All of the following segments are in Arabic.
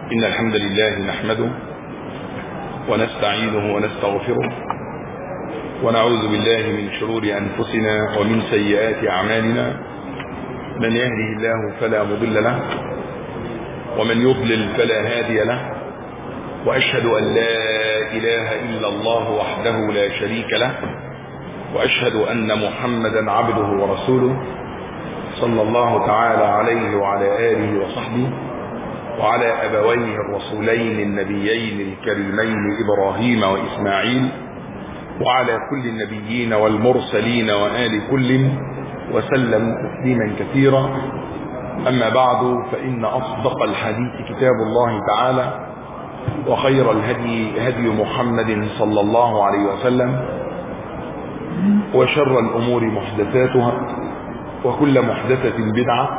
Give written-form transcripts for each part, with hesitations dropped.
إن الحمد لله نحمده ونستعينه ونستغفره ونعوذ بالله من شرور أنفسنا ومن سيئات أعمالنا. من يهده الله فلا مضل له ومن يضلل فلا هادي له، وأشهد أن لا إله إلا الله وحده لا شريك له، وأشهد أن محمدا عبده ورسوله صلى الله تعالى عليه وعلى آله وصحبه وعلى أبويه الرسولين النبيين الكريمين إبراهيم وإسماعيل وعلى كل النبيين والمرسلين وآل كل وسلم تسليما كثيرا. أما بعد، فإن أصدق الحديث كتاب الله تعالى، وخير الهدي هدي محمد صلى الله عليه وسلم، وشر الأمور محدثاتها، وكل محدثة بدعة،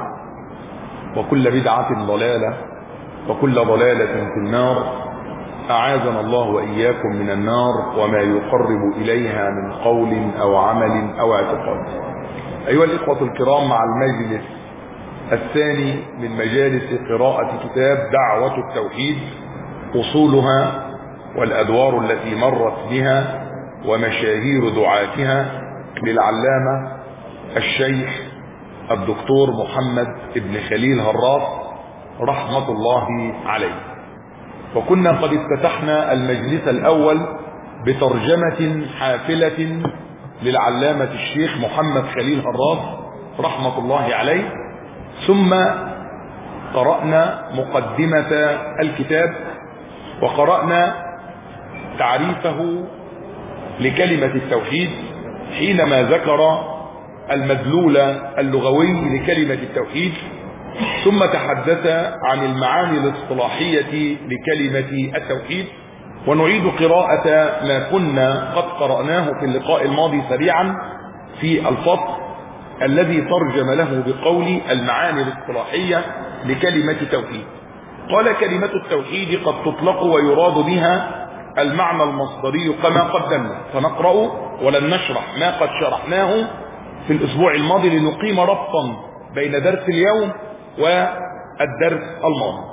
وكل بدعة ضلالة، وكل ضلالة في النار. أعاذنا الله وإياكم من النار وما يقرب إليها من قول أو عمل أو اعتقاد. أيها الإخوة الكرام، مع المجلس الثاني من مجالس قراءة كتاب دعوة التوحيد، أصولها والأدوار التي مرت بها ومشاهير دعاتها، للعلامة الشيخ الدكتور محمد ابن خليل هراس رحمة الله عليه. وكنا قد افتتحنا المجلس الأول بترجمة حافلة للعلامة الشيخ محمد خليل هراس رحمة الله عليه، ثم قرأنا مقدمة الكتاب، وقرأنا تعريفه لكلمة التوحيد حينما ذكر المدلول اللغوي لكلمة التوحيد، ثم تحدث عن المعاني الاصطلاحية لكلمة التوحيد. ونعيد قراءة ما كنا قد قرأناه في اللقاء الماضي سريعا في الفصل الذي ترجم له بقول المعاني الاصطلاحية لكلمة التوحيد. قال: كلمة التوحيد قد تطلق ويراد بها المعنى المصدري كما قدمنا. فنقرأ ولن نشرح ما قد شرحناه في الأسبوع الماضي لنقيم ربطا بين درس اليوم والدرس الماضي.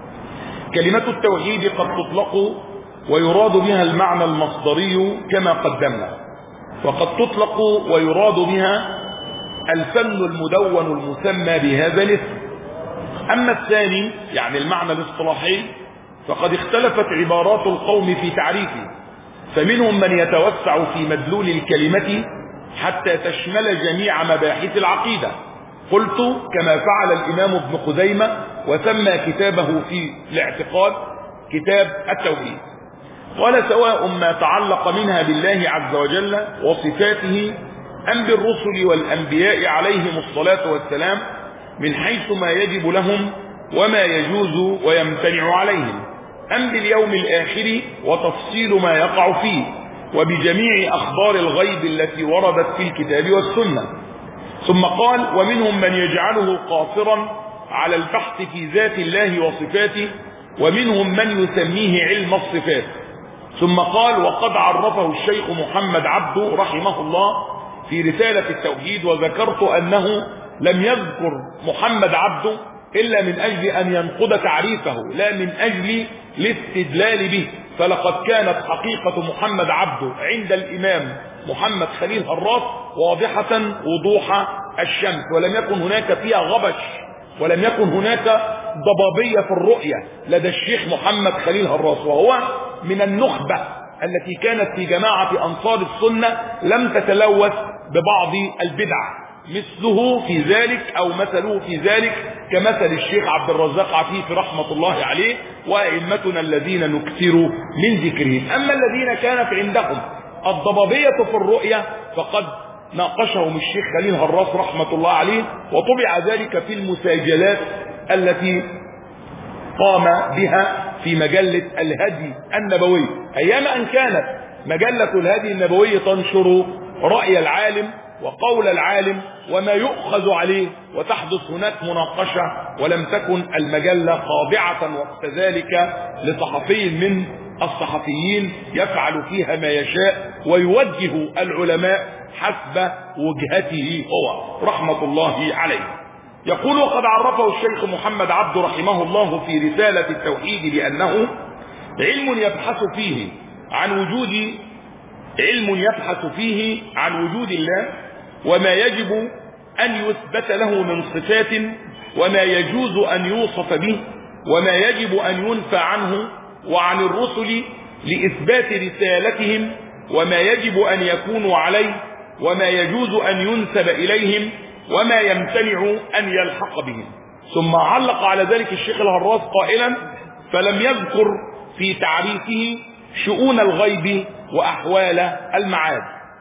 كلمة التوحيد قد تطلق ويراد بها المعنى المصدري كما قدمنا، وقد تطلق ويراد بها الفن المدون المسمى بهذا الاسم. أما الثاني يعني المعنى الاصطلاحي فقد اختلفت عبارات القوم في تعريفه، فمنهم من يتوسع في مدلول الكلمة حتى تشمل جميع مباحث العقيدة. قلت كما فعل الإمام ابن خزيمة وسمى كتابه في الاعتقاد كتاب التوحيد. قال: سواء ما تعلق منها بالله عز وجل وصفاته أم بالرسل والأنبياء عليهم الصلاة والسلام من حيث ما يجب لهم وما يجوز ويمتنع عليهم، أم باليوم الآخر وتفصيل ما يقع فيه، وبجميع أخبار الغيب التي وردت في الكتاب والسنة. ثم قال: ومنهم من يجعله قاصرا على البحث في ذات الله وصفاته، ومنهم من يسميه علم الصفات. ثم قال: وقد عرفه الشيخ محمد عبده رحمه الله في رسالة التوحيد، وذكرت أنه لم يذكر محمد عبده إلا من أجل أن ينقض تعريفه، لا من أجل الاستدلال به. فلقد كانت حقيقة محمد عبده عند الإمام محمد خليل هراس واضحة وضوح الشمس، ولم يكن هناك فيها غبش، ولم يكن هناك ضبابية في الرؤية لدى الشيخ محمد خليل هراس، وهو من النخبة التي كانت في جماعة أنصار السنة لم تتلوث ببعض البدع، مثله في ذلك أو مثله في ذلك كمثل الشيخ عبد الرزاق عفيف رحمة الله عليه وأئمتنا الذين نكثر من ذكرهم. أما الذين كانت عندهم الضبابية في الرؤية فقد ناقشهم الشيخ خليل هراس رحمة الله عليه، وطبع ذلك في المساجلات التي قام بها في مجلة الهدي النبوي، أيام أن كانت مجلة الهدي النبوي تنشر رأي العالم وقول العالم وما يؤخذ عليه، وتحدث هناك مناقشة، ولم تكن المجلة خاضعة وقت ذلك لصحفي من الصحفيين يفعل فيها ما يشاء ويوجه العلماء حسب وجهته هو رحمة الله عليه. يقول: وقد عرفه الشيخ محمد عبده رحمه الله في رسالة التوحيد بأنه علم يبحث فيه عن وجود الله، وما يجب أن يثبت له من صفات، وما يجوز أن يوصف به، وما يجب أن ينفى عنه وعن الرسل لإثبات رسالتهم، وما يجب أن يكونوا عليه، وما يجوز أن ينسب إليهم، وما يمتنع أن يلحق بهم. ثم علق على ذلك الشيخ الهراس قائلا: فلم يذكر في تعريفه شؤون الغيب وأحوال المعاد.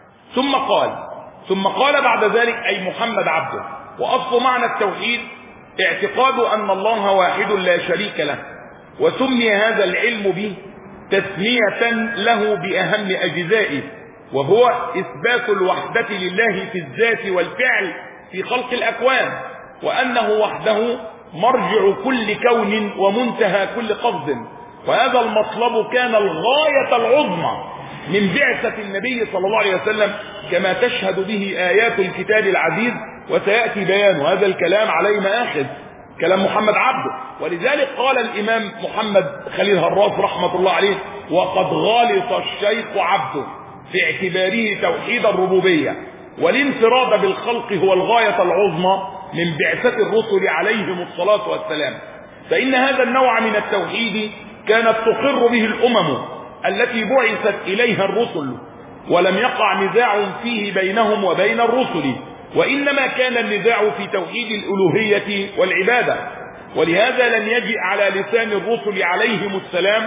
ثم قال بعد ذلك أي محمد عبده: وأصل معنى التوحيد اعتقاد أن الله واحد لا شريك له، وسمي هذا العلم به تسمية له بأهم أجزائه، وهو إثبات الوحدة لله في الذات والفعل في خلق الأكوان، وأنه وحده مرجع كل كون ومنتهى كل قصد. وهذا المطلب كان الغاية العظمى من بعثة النبي صلى الله عليه وسلم، كما تشهد به آيات الكتاب العزيز، وسيأتي بيان هذا الكلام عليه مآخذ كلام محمد عبده. ولذلك قال الإمام محمد خليل هراس رحمة الله عليه: وقد غالط الشيخ عبده في اعتباره توحيد الربوبية والانفراد بالخلق هو الغاية العظمى من بعثة الرسل عليهم الصلاة والسلام، فإن هذا النوع من التوحيد كانت تقر به الأمم التي بعثت إليها الرسل، ولم يقع نزاع فيه بينهم وبين الرسل، وإنما كان النزاع في توحيد الألوهية والعبادة. ولهذا لم يجئ على لسان الرسل عليهم السلام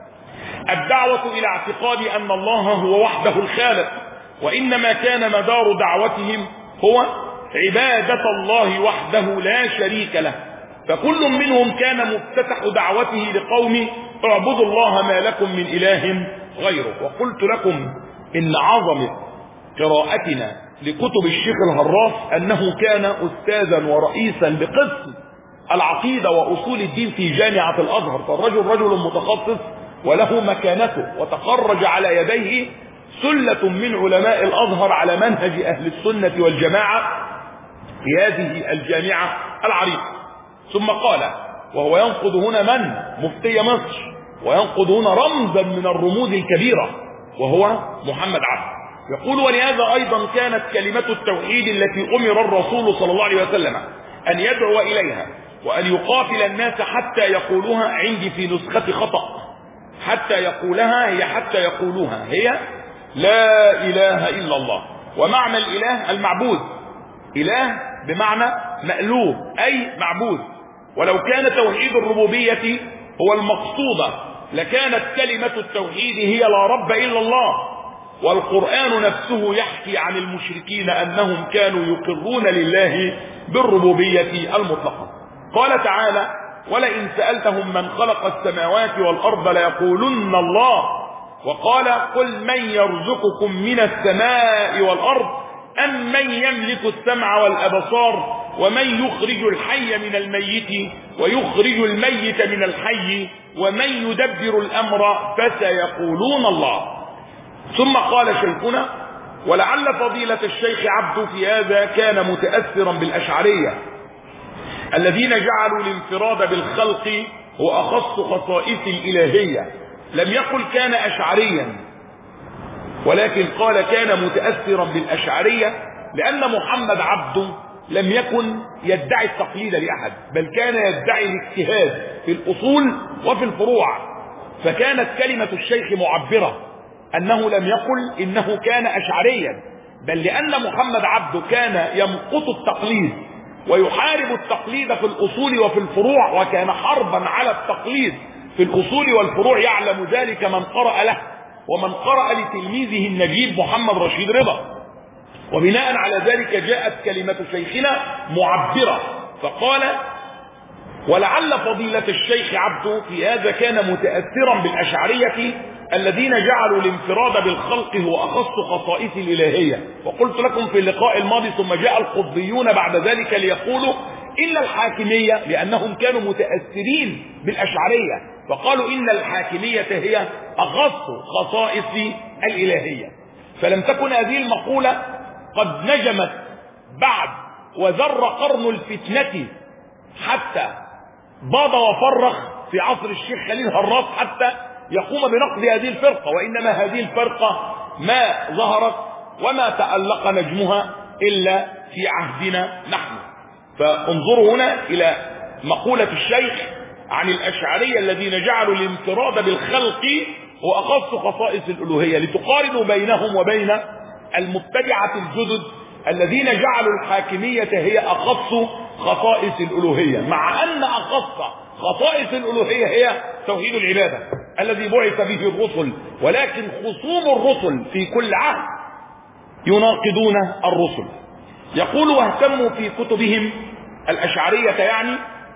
الدعوة إلى اعتقاد أن الله هو وحده الخالق، وإنما كان مدار دعوتهم هو عبادة الله وحده لا شريك له. فكل منهم كان مفتتح دعوته لقوم: اعبدوا الله ما لكم من إله غيره. وقلت لكم إن عظمة قراءتنا لكتب الشيخ الهراس أنه كان أستاذا ورئيسا بقسم العقيدة وأصول الدين في جامعة الأزهر، فالرجل رجل متخصص وله مكانته، وتخرج على يديه سلة من علماء الأزهر على منهج أهل السنة والجماعة في هذه الجامعة العريقة. ثم قال، وهو ينقض هنا من مفتي مصر، وينقض هنا رمزا من الرموز الكبيرة وهو محمد عبده، يقول: ولهذا أيضا كانت كلمة التوحيد التي أمر الرسول صلى الله عليه وسلم أن يدعو إليها وأن يقاتل الناس حتى يقولوها، عندي في نسخة خطأ، حتى يقولوها هي لا إله إلا الله. ومعنى الإله المعبود، إله بمعنى مألوه أي معبود. ولو كان توحيد الربوبية هو المقصود لكانت كلمة التوحيد هي لا رب إلا الله. والقرآن نفسه يحكي عن المشركين أنهم كانوا يقرون لله بالربوبية المطلقة. قال تعالى: ولئن سألتهم من خلق السماوات والأرض ليقولن الله. وقال: قل من يرزقكم من السماء والأرض أم من يملك السمع والأبصار ومن يخرج الحي من الميت ويخرج الميت من الحي ومن يدبر الأمر فسيقولون الله. ثم قال شيخنا: ولعل فضيلة الشيخ عبده في هذا كان متأثرا بالأشعرية الذين جعلوا الانفراد بالخلق هو أخص خصائص الإلهية. لم يقل كان أشعريا، ولكن قال كان متأثرا بالأشعرية، لأن محمد عبده لم يكن يدعي التقليد لأحد، بل كان يدعي الاجتهاد في الأصول وفي الفروع. فكانت كلمة الشيخ معبرة أنه لم يقل إنه كان أشعريا، بل لأن محمد عبده كان يمقت التقليد ويحارب التقليد في الأصول وفي الفروع، وكان حربا على التقليد في الأصول والفروع، يعلم ذلك من قرأ له ومن قرأ لتلميذه النجيب محمد رشيد رضا. وبناء على ذلك جاءت كلمة شيخنا معبرة، فقال: ولعل فضيلة الشيخ عبده في هذا كان متأثرا بالأشعرية الذين جعلوا الانفراد بالخلق هو أخص خصائص الإلهية. وقلت لكم في اللقاء الماضي: ثم جاء القطبيون بعد ذلك ليقولوا إن الحاكمية، لأنهم كانوا متأثرين بالأشعرية، فقالوا إن الحاكمية هي أخص خصائص الإلهية. فلم تكن هذه المقولة قد نجمت بعد وذر قرن الفتنة حتى باض وفرخ في عصر الشيخ خليل هراس حتى يقوم بنقد هذه الفرقة، وإنما هذه الفرقة ما ظهرت وما تألق نجمها إلا في عهدنا نحن. فانظروا هنا إلى مقولة الشيخ عن الأشعرية الذين جعلوا الانفراد بالخلق هو أخص خصائص الألوهية، لتقارنوا بينهم وبين المبتدعة الجدد الذين جعلوا الحاكمية هي أخص خصائص الألوهية، مع أن أخص خصائص الألوهية هي توحيد العبادة الذي بعث به الرسل، ولكن خصوم الرسل في كل عهد يناقضون الرسل. يقول واهتموا في كتبهم الأشعرية يعني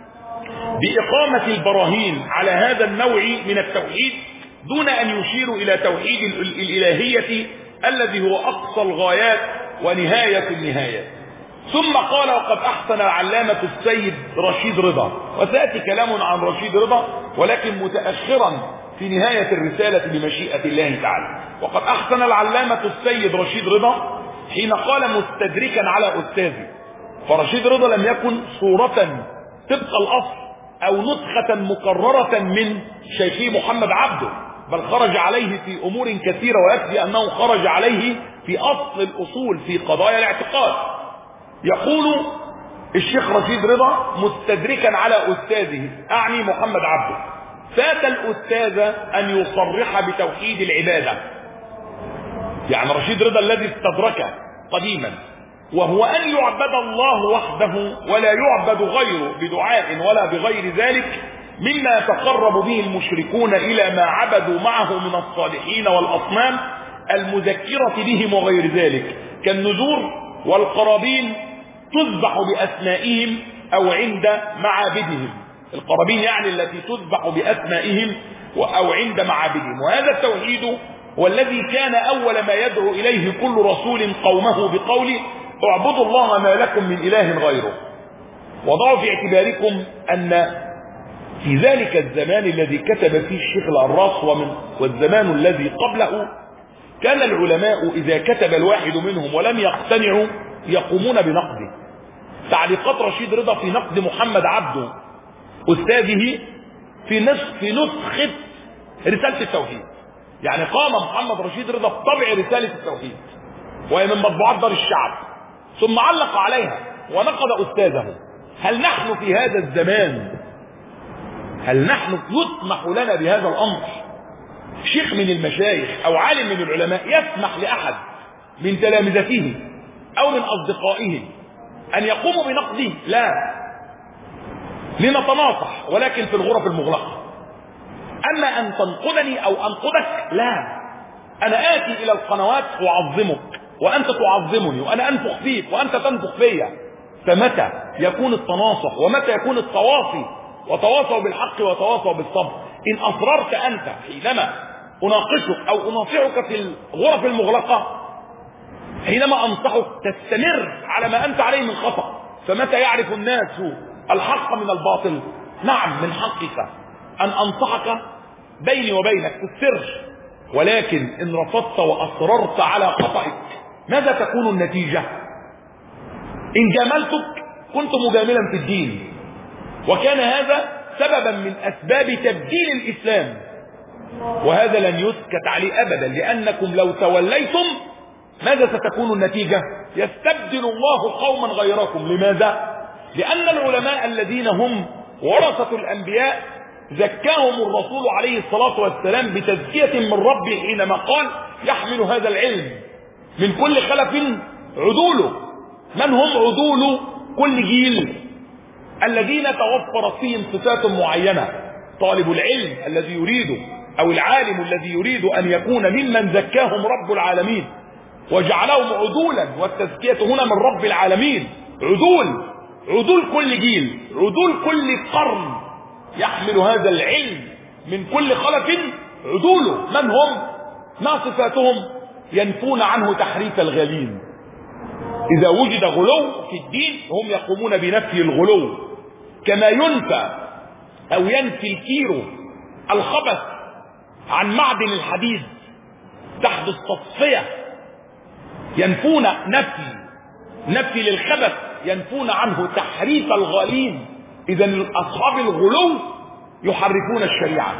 بإقامة البراهين على هذا النوع من التوحيد دون أن يشيروا إلى توحيد الإلهية الذي هو أقصى الغايات ونهاية النهايات. ثم قال وقد أحسن العلامة السيد رشيد رضا، وسيأتي كلام عن رشيد رضا ولكن متأخرا في نهاية الرسالة بمشيئة الله تعالى. وقد أحسن العلامة السيد رشيد رضا حين قال مستدركا على أستاذه، فرشيد رضا لم يكن صورة طبق الأصل أو نسخة مكررة من شيخي محمد عبده، بل خرج عليه في أمور كثيرة، ويكفي أنه خرج عليه في أصل الأصول في قضايا الاعتقاد. يقول الشيخ رشيد رضا مستدركا على أستاذه أعني محمد عبده، فات الأستاذ أن يصرح بتوحيد العبادة، يعني رشيد رضا الذي استدرك قديما، وهو أن يعبد الله وحده ولا يعبد غيره بدعاء ولا بغير ذلك مما يتقرب به المشركون إلى ما عبدوا معه من الصالحين والأصنام المذكرة بهم وغير ذلك، كالنذور والقرابين تذبح بأسمائهم أو عند معابدهم، القرابين يعني التي تذبح بأسمائهم أو عند معابدهم. وهذا التوحيد والذي كان أول ما يدعو إليه كل رسول قومه بقوله اعبدوا الله ما لكم من إله غيره. وضعوا في اعتباركم أن في ذلك الزمان الذي كتب فيه الشيخ العراس والزمان الذي قبله كان العلماء إذا كتب الواحد منهم ولم يقتنعوا يقومون بنقده. تعليقات رشيد رضا في نقد محمد عبده أستاذه في نسخة رسالة التوحيد، يعني قام محمد رشيد رضا بطبع رسالة التوحيد وهي من مطبوعات دار الشعب، ثم علق عليها ونقد أستاذه. هل نحن في هذا الزمان يسمح لنا بهذا الأمر؟ شيخ من المشايخ أو عالم من العلماء يسمح لأحد من تلامذته أو من أصدقائه أن يقوموا بنقده؟ لا، لنتناصح ولكن في الغرف المغلقة. أما أن تنقدني أو أنقدك لا، أنا آتي إلى القنوات وأعظمك وأنت تعظمني وأنا أنفخ فيك وأنت تنفخ فيا. فمتى يكون التناصح ومتى يكون التواصي؟ وتواصوا بالحق وتواصوا بالصبر. إن أصررت أنت حينما أناقشك أو أناصحك في الغرف المغلقة، حينما أنصحك تستمر على ما أنت عليه من خطأ. فمتى يعرف الناس الحق من الباطل؟ نعم، من حقك أن أنصحك بيني وبينك في السر، ولكن إن رفضت وأصررت على خطأك ماذا تكون النتيجة؟ إن جاملتك كنت مجاملا في الدين، وكان هذا سببا من أسباب تبديل الإسلام، وهذا لن يسكت عليه أبدا، لأنكم لو توليتم ماذا ستكون النتيجة؟ يستبدل الله قوما غيركم. لماذا؟ لأن العلماء الذين هم ورثة الأنبياء زكاهم الرسول عليه الصلاة والسلام بتزكية من ربه حينما قال يحمل هذا العلم من كل خلف عدوله. من هم عدول كل جيل؟ الذين توفرت فيهم صفات معينة. طالب العلم الذي يريد أو العالم الذي يريد أن يكون ممن زكاهم رب العالمين وجعلهم عدولا، والتزكية هنا من رب العالمين. عدول كل جيل، عدول كل قرن يحمل هذا العلم من كل خلف عدوله. من هم؟ ما صفاتهم؟ ينفون عنه تحريف الغالين. إذا وجد غلو في الدين هم يقومون بنفي الغلو، كما ينفى أو ينفي الكيرو الخبث عن معدن الحديد تحدث تصفية. ينفون نفي للخبث ينفون عنه تحريف الغالين. إذا أصحاب الغلو يحرفون الشريعة،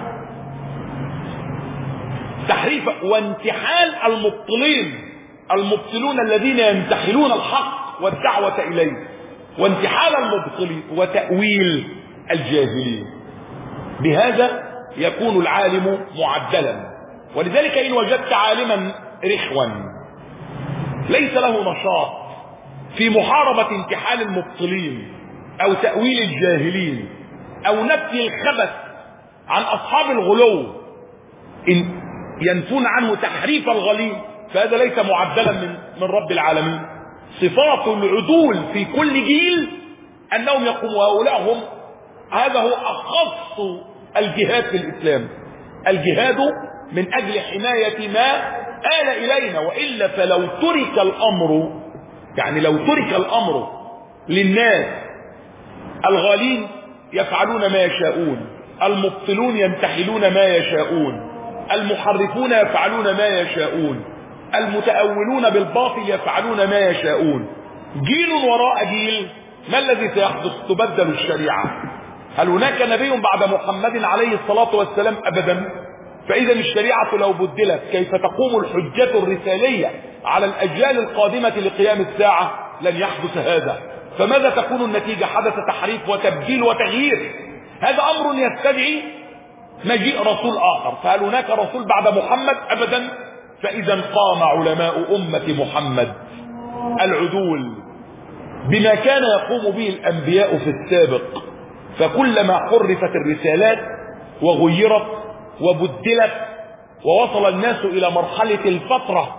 تحريف وانتحال المبطلون الذين ينتحلون الحق والدعوة إليه، وانتحال المبطلين وتأويل الجاهلين. بهذا يكون العالم معدلا. ولذلك إن وجدت عالما رخوا ليس له نشاط في محاربة انتحال المبطلين أو تأويل الجاهلين أو نفي الخبث عن أصحاب الغلو، إن ينفون عنه تحريف الغليل، فهذا ليس معدلا من رب العالمين. صفات العدول في كل جيل أنهم يقوموا، هؤلاء هم، هذا هو أخص الجهاد في الإسلام، الجهاد من أجل حماية ما آل إلينا. وإلا فلو ترك الأمر، يعني لو ترك الأمر للناس، الغالين يفعلون ما يشاءون، المبطلون ينتحلون ما يشاءون، المحرفون يفعلون ما يشاءون، المتأولون بالباطل يفعلون ما يشاءون، جيل وراء جيل، ما الذي سيحدث؟ تبدل الشريعة. هل هناك نبي بعد محمد عليه الصلاة والسلام؟ أبدا. فإذا الشريعة لو بدلت كيف تقوم الحجة الرسالية على الأجيال القادمة لقيام الساعة؟ لن يحدث هذا. فماذا تكون النتيجة؟ حدث تحريف وتبديل وتغيير. هذا أمر يستدعي مجيء رسول آخر. فهل هناك رسول بعد محمد؟ أبدا. فإذا قام علماء أمة محمد العدول بما كان يقوم به الأنبياء في السابق. فكلما حرفت الرسالات وغيرت وبدلت ووصل الناس إلى مرحلة الفترة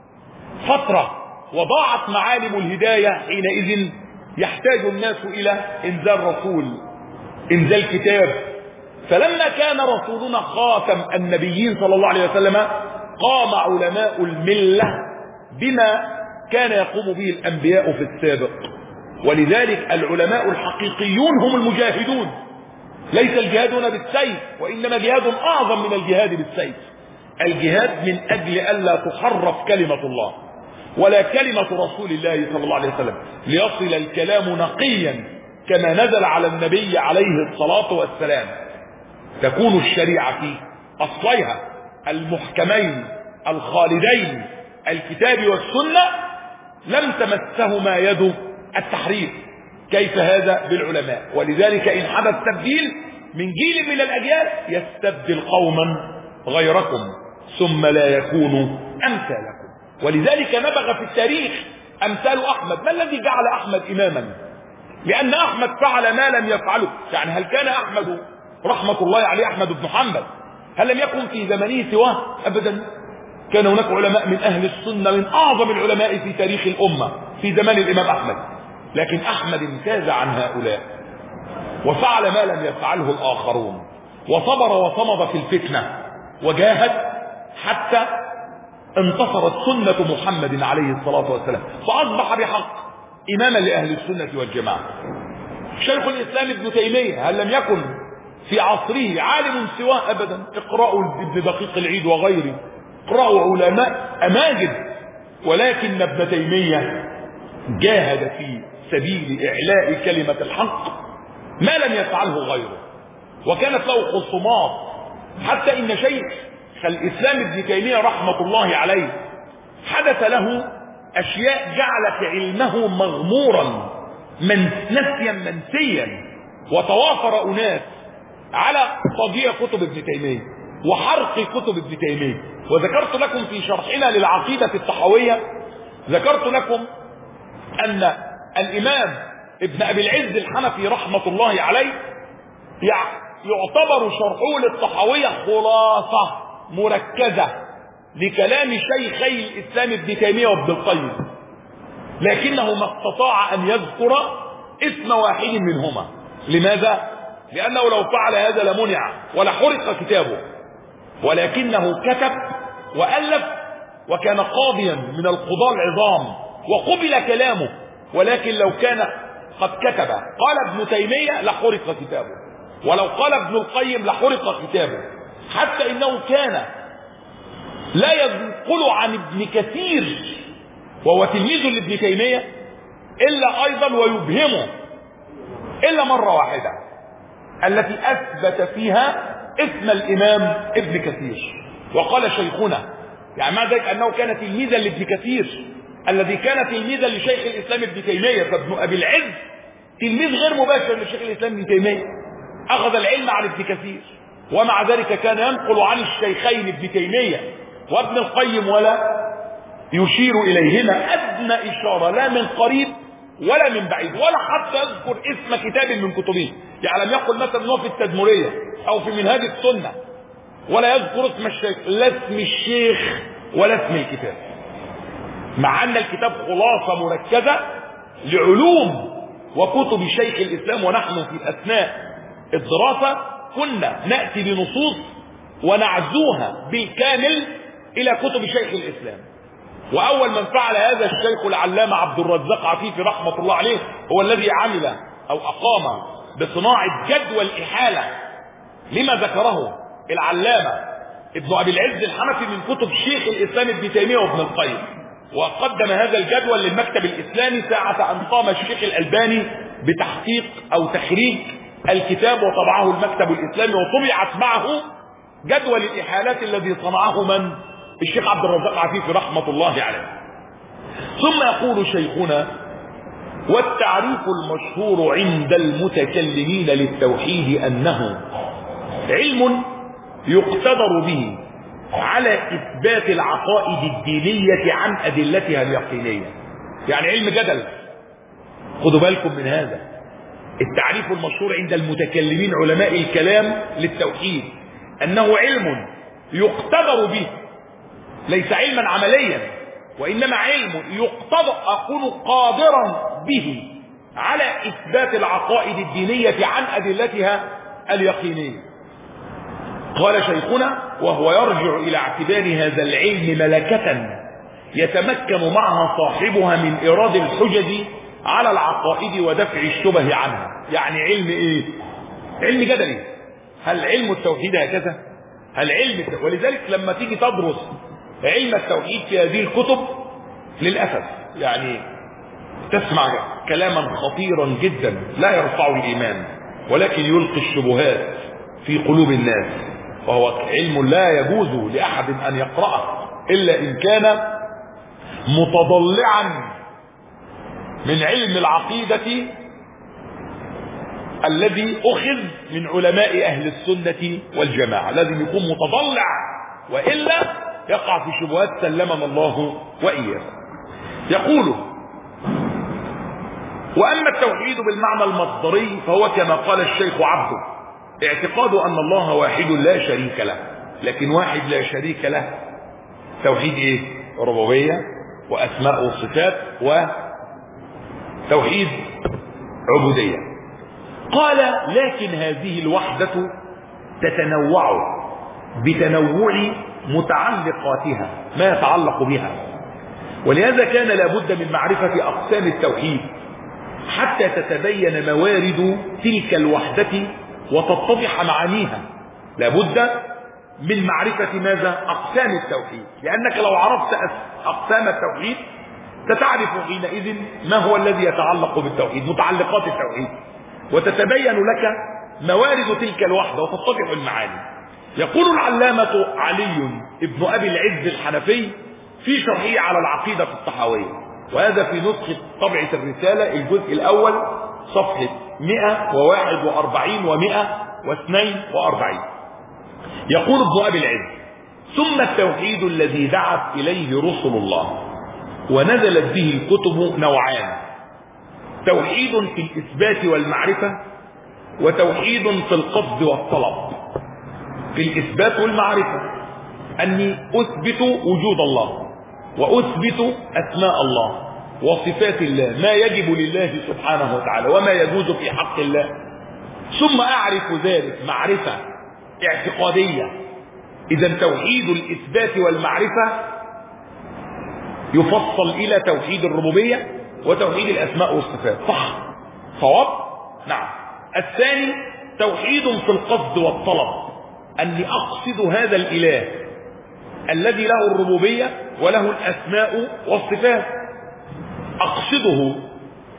وضاعت معالم الهداية، حينئذ يحتاج الناس إلى إنزال رسول، إنزال كتاب. فلما كان رسولنا خاتم النبيين صلى الله عليه وسلم، قام علماء الملة بما كان يقوم به الأنبياء في السابق. ولذلك العلماء الحقيقيون هم المجاهدون، ليس الجهاد بالسيف، وإنما جهاد أعظم من الجهاد بالسيف. الجهاد من أجل ألا تحرف كلمة الله ولا كلمة رسول الله صلى الله عليه وسلم، ليصل الكلام نقيا كما نزل على النبي عليه الصلاة والسلام. تكون الشريعة في أصليها المحكمين الخالدين الكتاب والسنة لم تمسهما يد التحريف. كيف هذا؟ بالعلماء. ولذلك إن حدث تبديل من جيل من الأجيال يستبدل قوما غيركم ثم لا يكونوا أمثالكم. ولذلك نبغ في التاريخ أمثال أحمد. ما الذي جعل أحمد إماما؟ لأن أحمد فعل ما لم يفعله. يعني هل كان أحمد رحمة الله عليه، أحمد بن حنبل، هل لم يكن في زمنه سواه؟ أبدا. كان هناك علماء من أهل السنة، من أعظم العلماء في تاريخ الأمة في زمان الإمام أحمد، لكن أحمد امتاز عن هؤلاء وفعل ما لم يفعله الآخرون، وصبر وصمد في الفتنة وجاهد حتى انتصرت سنة محمد عليه الصلاة والسلام، فأصبح بحق إماما لأهل السنة والجماعة. شيخ الإسلام ابن تيمية هل لم يكن في عصره عالم سواه؟ أبدا. اقرأوا ابن دقيق العيد وغيره، اقرأوا علماء أماجد. ولكن ابن تيمية جاهد في سبيل إعلاء كلمة الحق ما لم يفعله غيره، وكانت له خصومات. حتى إن شيخ الإسلام ابن تيمية رحمة الله عليه حدث له أشياء جعلت علمه مغمورا نسيا منسيا، وتوافر أناس على تضييع كتب ابن تيمية وحرق كتب ابن تيمية. وذكرت لكم في شرحنا للعقيدة الطحاوية، ذكرت لكم أن الإمام ابن أبي العز الحنفي رحمة الله عليه يعتبر شرحه للطحاوية خلاصة مركزة لكلام شيخي الإسلام ابن تيمية وابن القيم، لكنه ما استطاع أن يذكر اسم واحد منهما. لماذا؟ لأنه لو فعل هذا لمنع ولحرق كتابه، ولكنه كتب وألف وكان قاضيا من القضاة العظام وقبل كلامه. ولكن لو كان قد كتب قال ابن تيمية لحرق كتابه، ولو قال ابن القيم لحرق كتابه. حتى إنه كان لا ينقل عن ابن كثير وهو تلميذ لابن تيمية إلا أيضا ويبهمه إلا مرة واحدة التي أثبت فيها اسم الإمام ابن كثير وقال شيخنا، يعني مع ذلك أنه كان تلميذا لابن كثير الذي كان تلميذا لشيخ الإسلام ابن تيمية. فابن أبي العز تلميذ غير مباشر لشيخ الإسلام ابن تيمية، أخذ العلم عن ابن كثير، ومع ذلك كان ينقل عن الشيخين ابن تيمية وابن القيم ولا يشير إليهما أدنى إشارة، لا من قريب ولا من بعيد، ولا حتى يذكر اسم كتاب من كتبه. يعني لم يقل مثلا هو في التدمرية أو في منهاج السنة، ولا يذكر اسم الشيخ، لا اسم الشيخ ولا اسم الكتاب، مع أن الكتاب خلاصة مركزة لعلوم وكتب شيخ الإسلام. ونحن في أثناء الدراسة كنا نأتي بنصوص ونعزوها بالكامل إلى كتب شيخ الإسلام. وأول من فعل هذا الشيخ العلامة عبد الرزاق عفيفي رحمة الله عليه، هو الذي عمل أو أقام بصناعة جدول الإحالة لما ذكره العلامة ابن أبي العز الحنفي من كتب شيخ الإسلام ابن تيمية وابن القيم، وقدم هذا الجدول للمكتب الإسلامي ساعة أن قام الشيخ الألباني بتحقيق أو تخريج الكتاب وطبعه المكتب الإسلامي، وطبعت معه جدول الإحالات الذي صنعه من؟ الشيخ عبد الرزاق عفيفي رحمة الله عليه. ثم يقول شيخنا: والتعريف المشهور عند المتكلمين للتوحيد أنه علم يقتدر به على إثبات العقائد الدينية عن أدلتها اليقينية. يعني علم جدل، خدوا بالكم من هذا. التعريف المشهور عند المتكلمين علماء الكلام للتوحيد أنه علم يقتدر به، ليس علما عمليا، وإنما علم يقتدر أكون قادرا به على إثبات العقائد الدينية عن أدلتها اليقينية. قال شيخنا: وهو يرجع إلى اعتبار هذا العلم ملكة يتمكن معها صاحبها من إيراد الحجج على العقائد ودفع الشبه عنها. يعني علم إيه؟ علم جدلي. هل علم التوحيد هكذا؟ هل علم ولذلك لما تيجي تدرس علم التوحيد في هذه الكتب للأسف يعني تسمع كلاما خطيرا جدا لا يرفع الإيمان ولكن يلقي الشبهات في قلوب الناس، وهو علم لا يجوز لأحد أن يقرأه إلا إن كان متضلعا من علم العقيدة الذي أخذ من علماء أهل السنة والجماعة. لازم يكون متضلع، وإلا يقع في شبهات سلمنا الله وإياه. يقول: وأما التوحيد بالمعنى المصدري فهو كما قال الشيخ عبده اعتقاد أن الله واحد لا شريك له. لكن واحد لا شريك له توحيد إيه؟ ربوبية وأسماء وصفات وتوحيد عبودية. قال: لكن هذه الوحدة تتنوع بتنوع متعلقاتها، ما يتعلق بها، ولهذا كان لابد من معرفة أقسام التوحيد حتى تتبين موارد تلك الوحدة وتتضح معانيها. لابد من معرفة ماذا؟ أقسام التوحيد، لأنك لو عرفت أقسام التوحيد ستعرف حينئذ ما هو الذي يتعلق بالتوحيد، متعلقات التوحيد، وتتبين لك موارد تلك الوحدة وتتضح المعاني. يقول العلامة علي ابن أبي العز الحنفي في شرحه على العقيدة الطحاوية، وهذا في نسخة طبعة الرسالة الجزء الأول صفحة 141 و142. يقول ابن أبي العز: ثم التوحيد الذي دعت إليه رسل الله ونزلت به الكتب نوعان: توحيد في الإثبات والمعرفة، وتوحيد في القصد والطلب. في الإثبات والمعرفة أني أثبت وجود الله، وأثبت أسماء الله وصفات الله، ما يجب لله سبحانه وتعالى وما يجوز في حق الله، ثم أعرف ذلك معرفة اعتقادية. إذا توحيد الإثبات والمعرفة يفصل إلى توحيد الربوبية وتوحيد الأسماء والصفات، صح؟ صواب؟ نعم. الثاني توحيد في القصد والطلب، أني أقصد هذا الإله الذي له الربوبية وله الأسماء والصفات، أقصده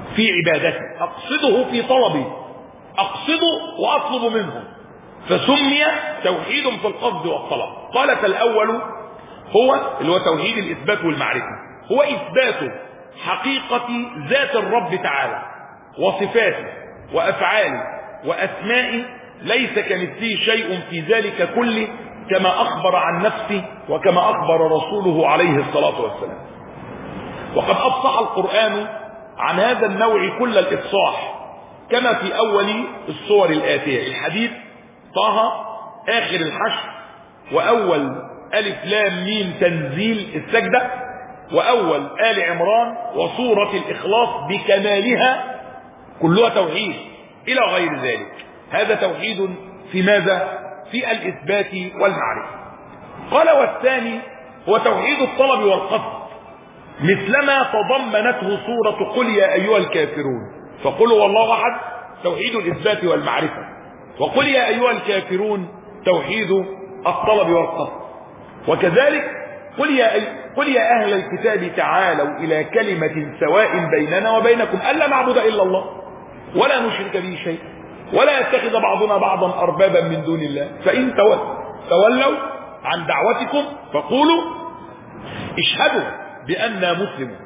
في عبادته، أقصده في طلبي، أقصده وأطلب منه، فسمي توحيد في القصد والطلب. قال فالأول هو اللي هو توحيد الإثبات والمعرفة، هو إثبات حقيقة ذات الرب تعالى وصفاته وأفعاله وأسمائه، ليس كمثله شيء في ذلك كله، كما أخبر عن نفسه وكما أخبر رسوله عليه الصلاة والسلام. وقد أفصح القرآن عن هذا النوع كل الإفصاح، كما في أول السور الآتية: الحديد، طه، آخر الحشر، وأول ألف لام ميم تنزيل السجدة، وأول آل عمران، وسورة الإخلاص بكمالها، كلها توحيد إلى غير ذلك. هذا توحيد في ماذا؟ في الإثبات والمعرفة. قال والثاني هو توحيد الطلب والقصد، مثلما تضمنته سورة قل يا أيها الكافرون، فقل هو الله أحد توحيد الإثبات والمعرفة، وقل يا أيها الكافرون توحيد الطلب والقصد. وكذلك قل يا أهل الكتاب تعالوا إلى كلمة سواء بيننا وبينكم ألا نعبد إلا الله ولا نشرك به شيء ولا يتخذ بعضنا بعضا أربابا من دون الله، فإن تولوا عن دعوتكم فقولوا اشهدوا بأننا مسلمون.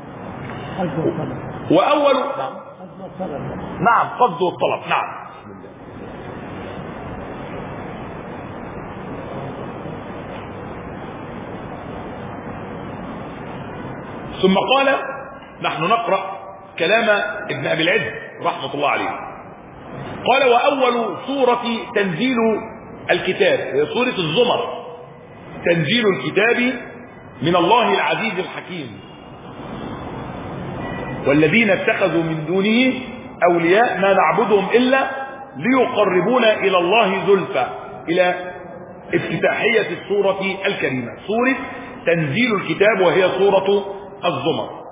وأول نعم قصد والطلب. نعم. ثم قال، نحن نقرأ كلام ابن أبي العز رحمة الله عليه، قال وأول سورة تنزيل الكتاب هي سورة الزمر، تنزيل الكتاب من الله العزيز الحكيم، والذين اتخذوا من دونه أولياء ما نعبدهم إلا ليقربونا إلى الله زلفى، إلى افتتاحية السورة الكريمة، سورة تنزيل الكتاب وهي سورة الزمر.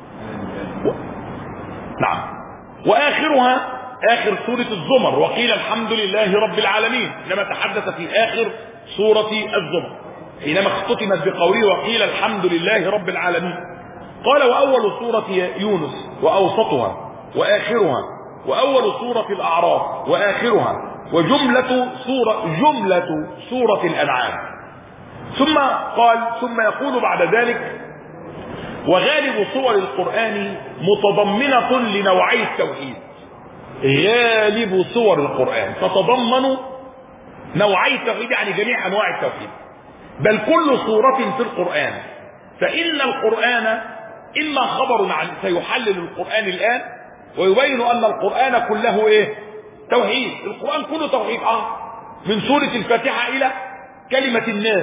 نعم. وآخرها آخر سورة الزمر، وقيل الحمد لله رب العالمين، لما تحدث في آخر سورة الزمر حينما اختتمت بقوله وقيل الحمد لله رب العالمين. قال وأول سورة يونس وأوسطها وآخرها، وأول سورة الأعراف وآخرها، وجملة سورة الأنعام. ثم قال ثم يقول بعد ذلك وغالب صور القرآن متضمنة لنوعي التوحيد. غالب صور القرآن تتضمن نوعي التوحيد، يعني جميع أنواع التوحيد، بل كل صورة في القرآن. فإن القرآن إما خبر عن، سيحلل القرآن الآن ويبين أن القرآن كله إيه؟ توحيد. القرآن كله توحيد، من سورة الفاتحة إلى كلمة الناس،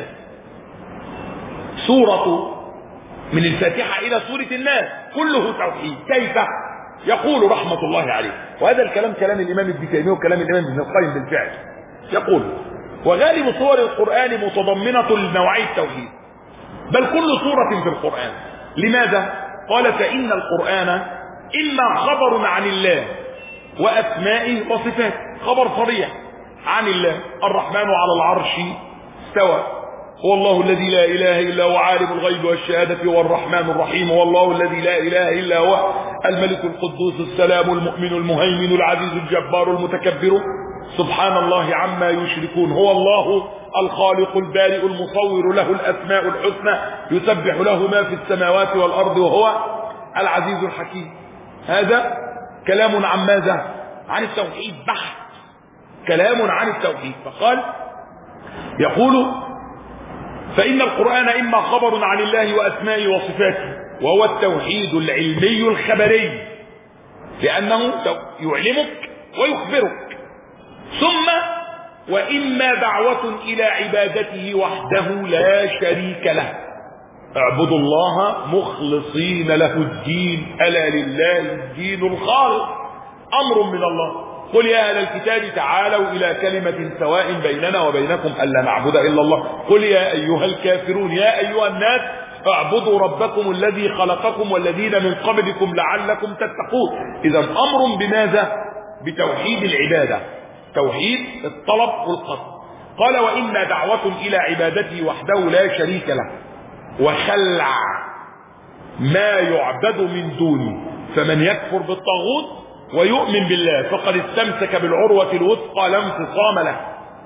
سورة من الفاتحة إلى سورة الناس كله توحيد. كيف؟ يقول رحمة الله عليه، وهذا الكلام كلام الإمام ابن تيمية وكلام الإمام ابن القيم بالفعل، يقول وغالب صور القرآن متضمنة لنوعي التوحيد، بل كل سورة في القرآن. لماذا؟ قال فإن القرآن إما خبر عن الله وأسمائه وصفاته، خبر صريح عن الله، الرحمن على العرش استوى، هو الله الذي لا إله إلا هو عالم الغيب والشهادة والرحمن الرحيم، هو الله الذي لا إله إلا هو الملك القدوس السلام المؤمن المهيمن العزيز الجبار المتكبر، سبحان الله عما يشركون، هو الله الخالق البارئ المصور، له الأسماء الحسنى، يسبح له ما في السماوات والأرض وهو العزيز الحكيم. هذا كلام عن ماذا؟ عن التوحيد بحت، كلام عن التوحيد. فقال يقول فإن القرآن إما خبر عن الله وأسمائه وصفاته، وهو التوحيد العلمي الخبري، لأنه يعلمك ويخبرك. ثم وإما دعوة إلى عبادته وحده لا شريك له، اعبدوا الله مخلصين له الدين، ألا لله الدين الخالص، أمر من الله. قل يا أهل الكتاب تعالوا إلى كلمة سواء بيننا وبينكم ألا نعبد إلا الله، قل يا أيها الكافرون يا أيها الناس اعبدوا ربكم الذي خلقكم والذين من قبلكم لعلكم تتقون. إذا أمر بماذا؟ بتوحيد العبادة، توحيد الطلب والقصد. قال وإما دعوة إلى عبادته وحده لا شريك له، وخلع ما يعبد من دونه، فمن يكفر بالطاغوت ويؤمن بالله فقد استمسك بالعروة الوثقى لا انفصام له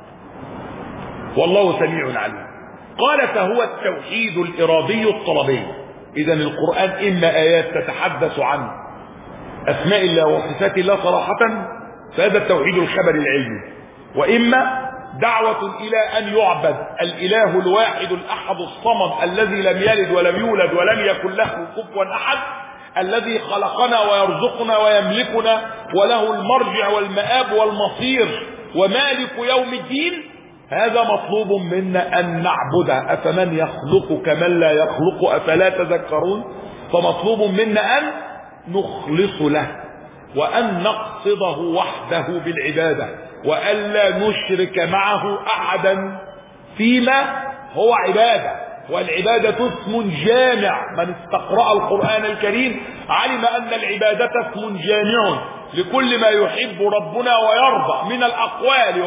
والله سميع عليم. قال فهو التوحيد الإرادي الطلبي. إذن القرآن إما آيات تتحدث عن أسماء الله وصفات الله صراحة فهذا التوحيد الخبر العلمي، وإما دعوة إلى أن يعبد الإله الواحد الأحد الصمد الذي لم يلد ولم يولد ولم يكن له كفوا أحد، الذي خلقنا ويرزقنا ويملكنا وله المرجع والمآب والمصير ومالك يوم الدين. هذا مطلوب منا أن نعبده. أفمن يخلق كمن لا يخلق أفلا تذكرون؟ فمطلوب منا أن نخلص له وأن نقصده وحده بالعبادة وألا نشرك معه أحدا فيما هو عبادة. والعبادة اسم جامع، من استقرأ القرآن الكريم علم أن العبادة اسم جامع لكل ما يحب ربنا ويرضى من الأقوال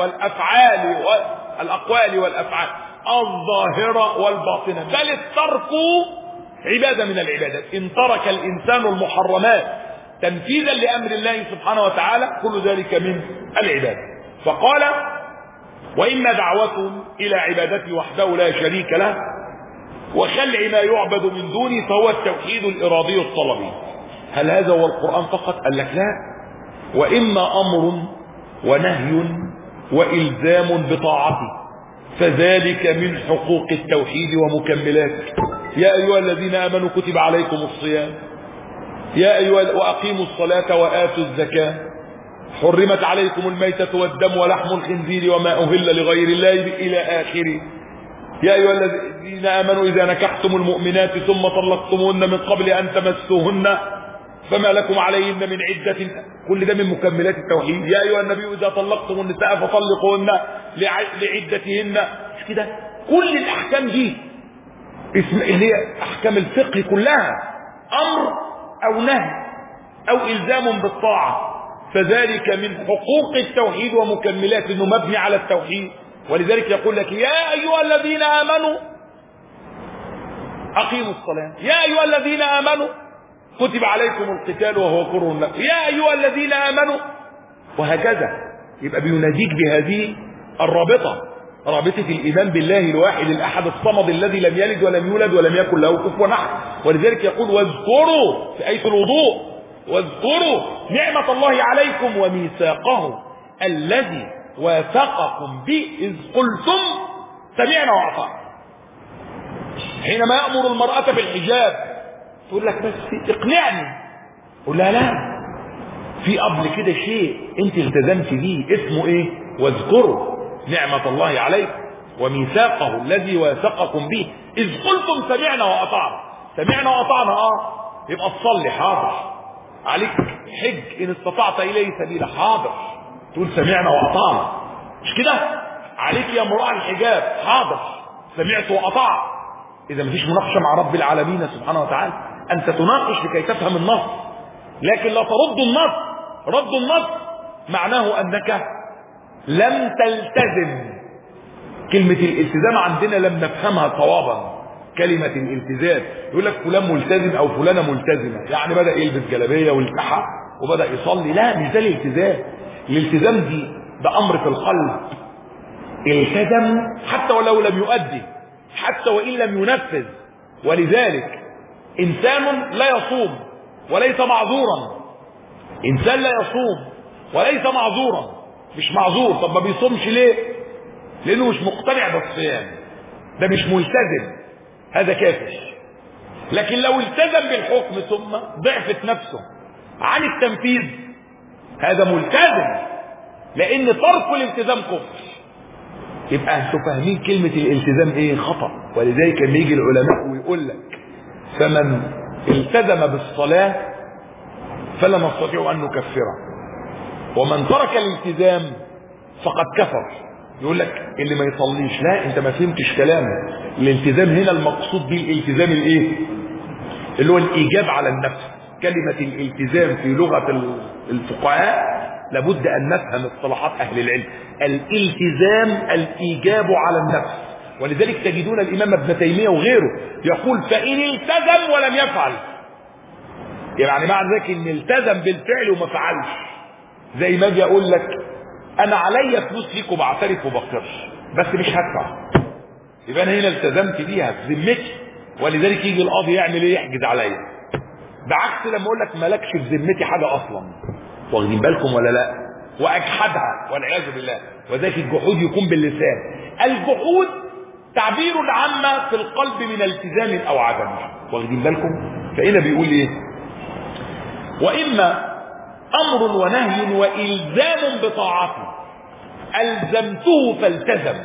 والأفعال الظاهرة والباطنة، بل الترك عبادة من العبادات. إن ترك الإنسان المحرمات تنفيذا لأمر الله سبحانه وتعالى كل ذلك من العبادة. فقال وإما دعوة إلى عبادته وحده لا شريك له وخلع ما يعبد من دونه فهو التوحيد الإرادي الطلبي. هل هذا هو القرآن فقط؟ قال لك لا، وإما أمر ونهي وإلزام بطاعته فذلك من حقوق التوحيد ومكملاته. يا أيها الذين آمنوا كتب عليكم الصيام وأقيموا الصلاة وآتوا الزكاة حرمت عليكم الميتة والدم ولحم الخنزير وما أهل لغير الله إلى آخره. يا أيها الذين آمنوا إذا نكحتم المؤمنات ثم طلقتموهن من قبل أن تمسوهن فما لكم عليهن من عدة. كل ده من مكملات التوحيد. يا أيها النبي إذا طلقتم النساء فطلقوهن لعدتهن. مش كده؟ كل الأحكام دي اللي هي أحكام الفقه كلها أمر أو نهي أو إلزام بالطاعة، فذلك من حقوق التوحيد ومكملات، إنه مبني على التوحيد. ولذلك يقول لك يا أيها الذين آمنوا أقيموا الصلاة، يا أيها الذين آمنوا كتب عليكم القتال وهو كره لكم، يا أيها الذين آمنوا، وهكذا. يبقى بيناديك بهذه الرابطة، رابطة الإيمان بالله الواحد الأحد الصمد الذي لم يلد ولم يولد ولم يكن له كفوا أحد. ولذلك يقول واذكروا في آية الوضوء واذكروا نعمة الله عليكم وميثاقه الذي واثقكم به إذ قلتم سمعنا وأطعنا. حينما يأمر المرأة بالحجاب تقول لك بس اقنعني، قول لها لا، في قبل كده شيء انت التزمت بيه اسمه ايه؟ واذكروا نعمة الله عليكم وميثاقه الذي واثقكم به إذ قلتم سمعنا وأطعنا. سمعنا وأطعنا يبقى تصلي حاضر، عليك حج إن استطعت إليه سبيلا حاضر، تقول سمعنا وأطعنا. مش كده؟ عليك يا امرأة الحجاب حاضر، سمعت وأطعت. إذا مفيش مناقشة مع رب العالمين سبحانه وتعالى، أنت تناقش لكي تفهم النص لكن لا ترد النص. رد النص معناه أنك لم تلتزم. كلمة الالتزام عندنا لم نفهمها صوابا. كلمة الالتزام يقول لك فلان ملتزم أو فلانة ملتزمة، يعني بدأ يلبس جلابية والكحة وبدأ يصلي. لا، مش ده الالتزام. الالتزام ده أمر في القلب. التزم حتى ولو لم يؤدي، حتى وإن لم ينفذ. ولذلك إنسان لا يصوم وليس معذورا، إنسان لا يصوم وليس معذورا، مش معذور. طب ما بيصومش ليه؟ لأنه مش مقتنع بالصيام، ده مش ملتزم، هذا كافر. لكن لو التزم بالحكم ثم ضعفت نفسه عن التنفيذ هذا ملتزم، لأن ترك الالتزام كفر. يبقى انتوا فاهمين كلمة الالتزام ايه؟ خطأ. ولذلك لما يجي العلماء ويقول لك فمن التزم بالصلاة فلا نستطيع أن نكفره، ومن ترك الالتزام فقد كفر. يقول لك اللي ما يصليش، لا انت ما فهمتش كلامه. الالتزام هنا المقصود به الالتزام الايه؟ اللي هو الايجاب على النفس. كلمة الالتزام في لغة الفقهاء لابد ان نفهم اصطلاحات اهل العلم. الالتزام الايجاب على النفس. ولذلك تجدون الامام ابن تيمية وغيره يقول فان التزم ولم يفعل يعني معنى ذلك ان التزم بالفعل وما فعلش. زي ما اجي اقول لك انا عليا فلوس ليك وبعترف وبقرش بس مش هدفع، يبقى انا هنا التزمت بيها في ذمتي، ولذلك يجي القاضي يعمل ايه؟ يحجز عليا. بعكس لما اقول لك مالكش في ذمتي حاجه اصلا، واخدين بالكم ولا لا؟ واجحدها والعياذ بالله. وذلك الجحود يكون باللسان. الجحود تعبير عما في القلب من التزام او عدم، واخدين بالكم؟ فهنا بيقول ايه؟ واما امر ونهي والزام بطاعته الزمته فالتزم.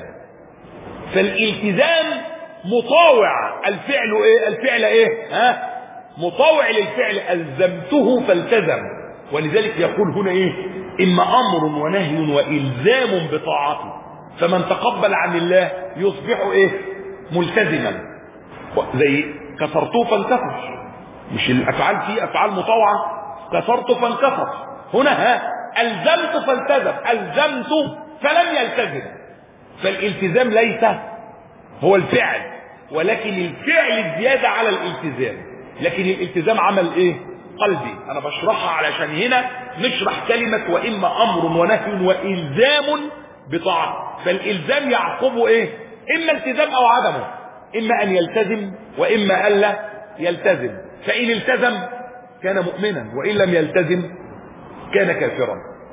فالالتزام مطاوع، الفعل ايه؟ الفعل ايه؟ مطاوع للفعل، الزمته فالتزم. ولذلك يقول هنا ايه؟ اما امر ونهي والزام بطاعته، فمن تقبل عن الله يصبح ايه؟ ملتزما. زي كسرته فانكسر، مش الافعال فيه افعال مطاوعه، كسرت فانكسر. هنا الزمت فالتزم، الزمت فلم يلتزم. فالالتزام ليس هو الفعل، ولكن الفعل الزياده على الالتزام. لكن الالتزام عمل ايه؟ قلبي. انا بشرحها علشان هنا نشرح كلمه واما امر ونهي والزام بطاعه. فالالزام يعقبه ايه؟ اما التزام او عدمه، اما ان يلتزم واما الا يلتزم. فان التزم كان مؤمنا، وان لم يلتزم كان كافرا.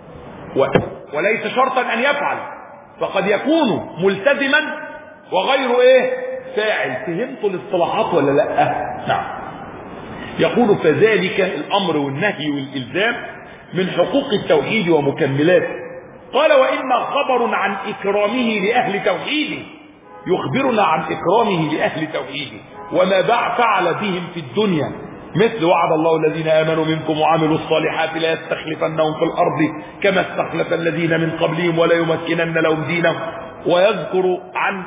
وليس شرطا ان يفعل، فقد يكون ملتزما وغير ايه؟ فاعل. فهمتوا الاصطلاحات ولا لا؟ نعم. يقول فذلك الامر والنهي والالزام من حقوق التوحيد ومكملاته. قال واما خبر عن اكرامه لاهل توحيده، يخبرنا عن اكرامه لاهل توحيده وما فعل بهم في الدنيا، مثل وعد الله الذين امنوا منكم وعملوا الصالحات لا يستخلفنهم في الارض كما استخلف الذين من قبلهم ولا يمكنن لهم دينهم. ويذكر عن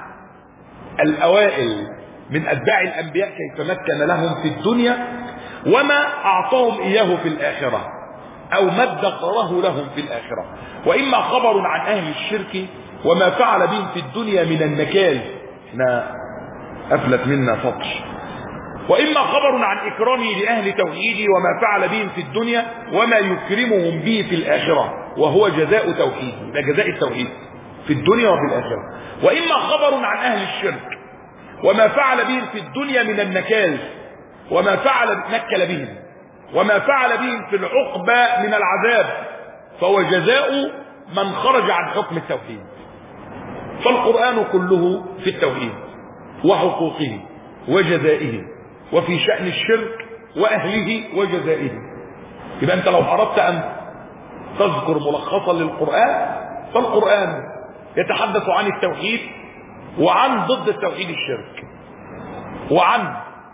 الاوائل من اتباع الانبياء كيف مكن لهم في الدنيا وما اعطاهم اياه في الاخره، او ما ادخره لهم في الاخره. واما خبر عن اهل الشرك وما فعل بهم في الدنيا من النكال. احنا افلت منا سطر. واما خبر عن اكرامه لاهل توحيده وما فعل بهم في الدنيا وما يكرمهم به في الاخره، وهو جزاء توحيده، ده جزاء التوحيد في الدنيا وفي الاخره. واما خبر عن اهل الشرك وما فعل بهم في الدنيا من النكال، وما فعل نكل بهم وما فعل بهم في العقبى من العذاب، فهو جزاء من خرج عن حكم التوحيد. فالقرآن كله في التوحيد وحقوقه وجزائه، وفي شأن الشرك وأهله وجزائه. يبقى أنت لو أردت أن تذكر ملخصا للقرآن، فالقرآن يتحدث عن التوحيد وعن ضد التوحيد الشرك، وعن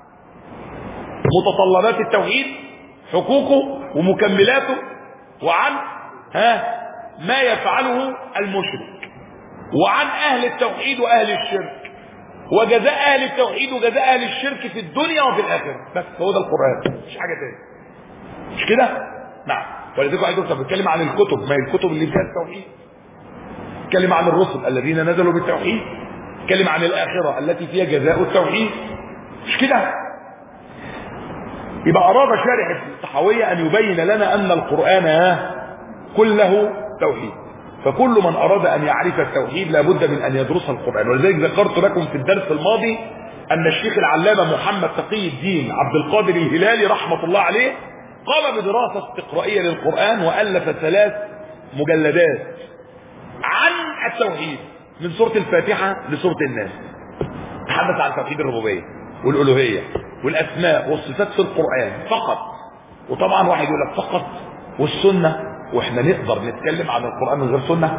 متطلبات التوحيد حقوقه ومكملاته، وعن ما يفعله المشرك، وعن أهل التوحيد وأهل الشرك، وجزاء أهل التوحيد وجزاء أهل الشرك في الدنيا وفي الآخرة. بس هو ده القرآن، مش حاجة تاني، مش كده؟ نعم. ولذلك عايز بتكلم عن الكتب، ما هي الكتب اللي فيها التوحيد. اتكلم عن الرسل الذين نزلوا بالتوحيد، اتكلم عن الآخرة التي فيها جزاء التوحيد، مش كده؟ يبقى أراد شارح الطحاوية أن يبين لنا أن القرآن كله توحيد. فكل من أراد أن يعرف التوحيد لابد من أن يدرس القرآن. ولذلك ذكرت لكم في الدرس الماضي أن الشيخ العلامة محمد تقي الدين عبد القادر الهلالي رحمة الله عليه قام بدراسة استقرائية للقرآن، وألف 3 مجلدات عن التوحيد من سورة الفاتحة لسورة الناس. تحدث عن توحيد الربوبية والألوهية والأسماء والصفات في القرآن فقط. وطبعا واحد يقول لك فقط والسنة، واحنا نقدر نتكلم عن القرآن من غير سنة؟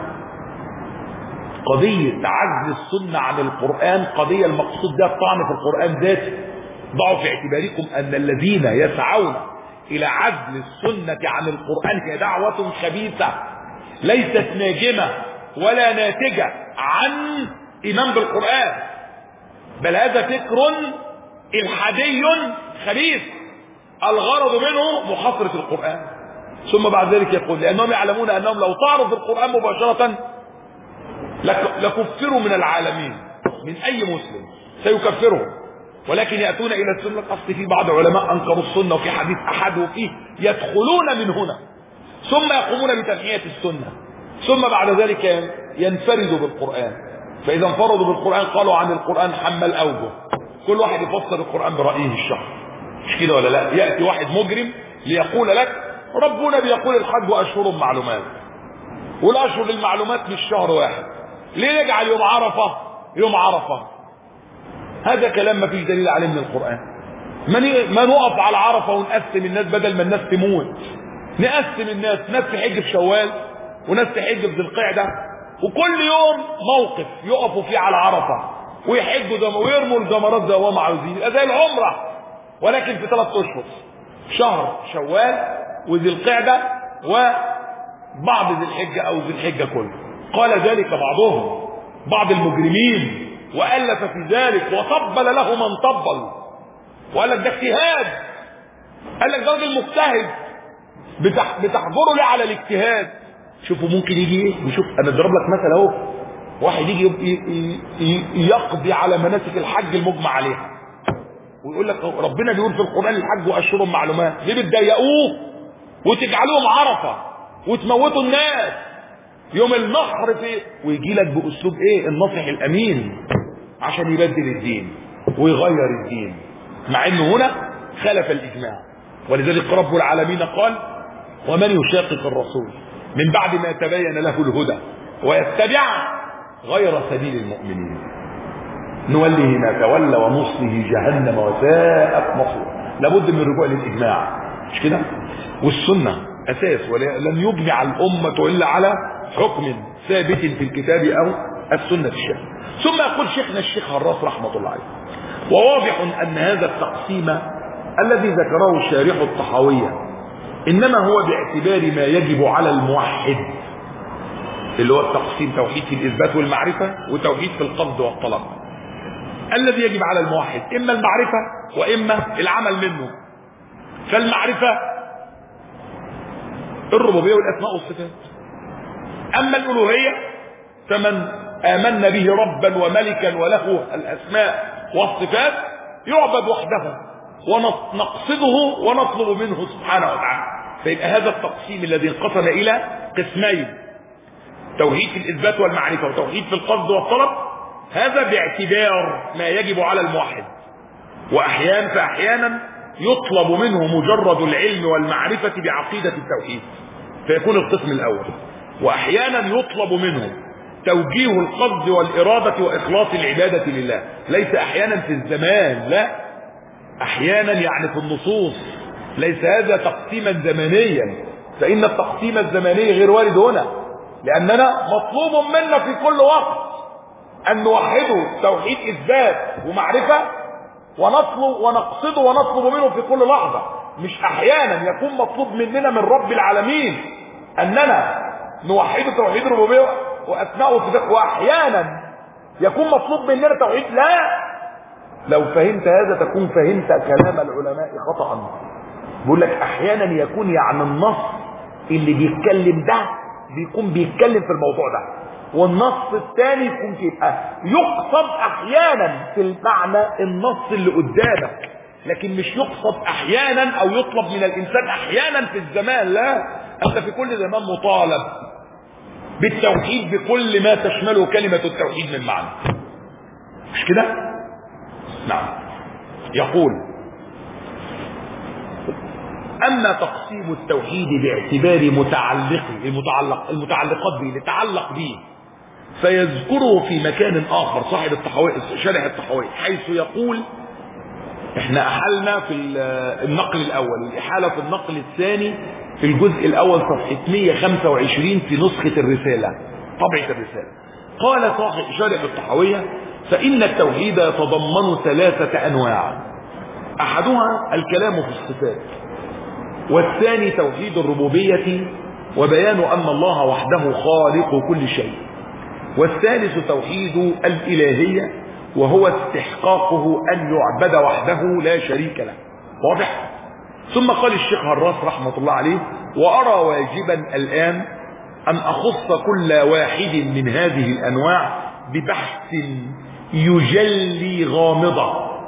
قضية عزل السنة عن القرآن قضية المقصود بها الطعن في القرآن ذاته. ضعوا في اعتباركم أن الذين يسعون إلى عزل السنة عن القرآن هي دعوة خبيثة ليست ناجمة ولا ناتجة عن إيمان بالقرآن، بل هذا فكر إلحادي خبيث الغرض منه محاصرة القرآن. ثم بعد ذلك يقول لأنهم يعلمون أنهم لو تعرض القرآن مباشرة لكفروا من العالمين، من أي مسلم سيكفرهم. ولكن يأتون إلى السنة. أصل في بعض العلماء أنكروا السنة وفي حديث أحد وفيه يدخلون من هنا ثم يقومون بتنحية السنة ثم بعد ذلك ينفردوا بالقرآن. فإذا انفردوا بالقرآن قالوا عن القرآن حمل أوجه، كل واحد يفسر القرآن برأيه الشخص. مش كده ولا لا؟ يأتي واحد مجرم ليقول لك ربنا بيقول الحج أشهر معلومات، والأشهر المعلومات مش شهر واحد، ليه نجعل يوم عرفة يوم عرفة؟ هذا كلام ما فيش دليل عليه من القرآن. ما نقف على عرفة ونقسم الناس بدل ما الناس تموت، نقسم الناس، ناس تحج في شوال وناس تحج في ذي القعدة، وكل يوم موقف يقفوا فيه على عرفة ويحجوا ويرموا الجمرات زي ما عاوزين، زي العمرة ولكن في 3 أشهر، شهر شوال وذي القعدة وبعض ذي الحجة أو ذي الحجة كله. قال ذلك بعضهم، بعض المجرمين، وألف في ذلك وطبل له من طبل، وقال لك ده اجتهاد، قال لك ده راجل مجتهد بتحضره ليه على الاجتهاد؟ شوفوا ممكن يجي ايه، نشوف انا اضرب لك مثل اهو، واحد يجي يقضي على مناسك الحج المجمع عليها ويقول لك ربنا بيقول في القرآن الحج واشهر معلومات، ليه بتضيقوه وتجعلوهم عرفة وتموتوا الناس يوم النحر في، ويجي لك باسلوب ايه، الناصح الامين، عشان يبدل الدين ويغير الدين، مع انه هنا خلف الاجماع. ولذلك رب العالمين قال ومن يشاقق الرسول من بعد ما تبين له الهدى ويتبع غير سبيل المؤمنين نوله ما تولى ونصله جهنم وساءت مصيرا. لابد من الرجوع للاجماع، مش كده؟ والسنه اساس، ولن يجمع الامه الا على حكم ثابت في الكتاب او السنه الشريفه. ثم يقول شيخنا الشيخ هراس رحمه الله عليه وواضح ان هذا التقسيم الذي ذكره الشارح الطحاوية انما هو باعتبار ما يجب على الموحد، اللي هو التقسيم توحيد في الاثبات والمعرفة وتوحيد في القصد والطلب. الذي يجب على الموحد اما المعرفة واما العمل منه. فالمعرفة الربوبية والاسماء والصفات، اما الالوهية فمن آمنا به ربا وملكا وله الاسماء والصفات يعبد وحده ونقصده ونطلب منه سبحانه وتعالى. فيبقى هذا التقسيم الذي انقسم الى قسمين، توحيد في الاثبات والمعرفه وتوحيد في القصد والطلب، هذا باعتبار ما يجب على الموحد. فاحيانا يطلب منه مجرد العلم والمعرفه بعقيده التوحيد فيكون القسم الاول، واحيانا يطلب منه توجيه القصد والاراده واخلاص العباده لله، ليس احيانا في الزمان، لا، احيانا يعني في النصوص. ليس هذا تقسيما زمنيا، فان التقسيم الزمني غير وارد هنا، لاننا مطلوب منا في كل وقت ان نوحده توحيد اثبات ومعرفه ونقصده ونطلب منه في كل لحظه. مش احيانا يكون مطلوب مننا من رب العالمين اننا نوحده توحيد الربوبيه واسماء وصفات، واحيانا يكون مطلوب مننا توحيد. لا، لو فهمت هذا تكون فهمت كلام العلماء خطأ. بيقول لك احيانا يكون يعني النص اللي بيتكلم ده بيكون بيتكلم في الموضوع ده، والنص الثاني يكون يبقى يقصد احيانا في المعنى النص اللي قدامك، لكن مش يقصد احيانا او يطلب من الانسان احيانا في الزمان. لا، انت في كل زمان مطالب بالتوحيد بكل ما تشمله كلمة التوحيد من معنى، مش كده؟ نعم. يقول اما تقسيم التوحيد باعتبار المتعلقات به لتعلق به فيذكره في مكان اخر صاحب الطحاوي شارح الطحاوي، حيث يقول احنا احلنا في النقل الاول، الاحاله في النقل الثاني في الجزء الاول صفحه 125 في نسخه الرساله، طبعه الرساله. قال صاحب شارح الطحاويه فان التوحيد يتضمن 3 انواع، احدها الكلام في الصفات، والثاني توحيد الربوبيه وبيان ان الله وحده خالق كل شيء، والثالث توحيد الالهيه وهو استحقاقه ان يعبد وحده لا شريك له. واضح؟ ثم قال الشيخ هراس رحمه الله عليه وارى واجبا الان ان اخص كل واحد من هذه الانواع ببحث يجلي غامضه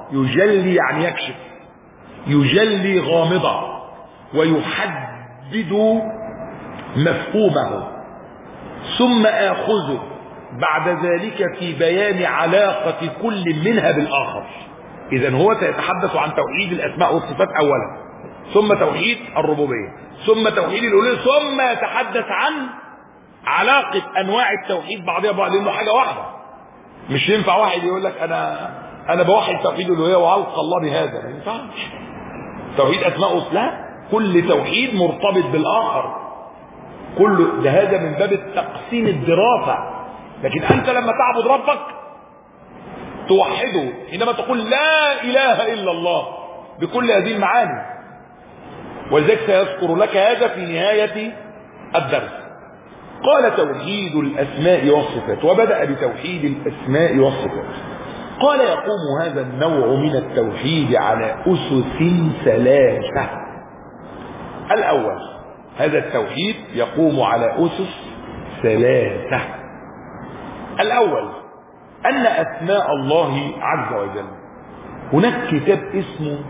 يجلي يعني يكشف، يجلي غامضة ويحدد مفهومه، ثم آخذه بعد ذلك في بيان علاقة كل منها بالآخر. إذن هو سيتحدث عن توحيد الأسماء والصفات أولا، ثم توحيد الربوبية، ثم توحيد الألوهية، ثم يتحدث عن علاقة أنواع التوحيد بعضها بعض، لأنه حاجة واحدة. مش ينفع واحد يقول لك أنا بوحد توحيد الألوهية وألقى الله بهذا، ما ينفعش. توحيد أسماء لا، كل توحيد مرتبط بالآخر، كل ده هذا من باب التقسيم الدراسة. لكن أنت لما تعبد ربك توحده حينما تقول لا إله إلا الله بكل هذه المعاني، ولذلك سيذكر لك هذا في نهاية الدرس. قال توحيد الأسماء والصفات، وبدأ بتوحيد الأسماء والصفات. قال يقوم هذا النوع من التوحيد على أسس ثلاثة. الأول، هذا التوحيد يقوم على أسس ثلاثة. الأول أن أسماء الله عز وجل، هناك كتاب اسمه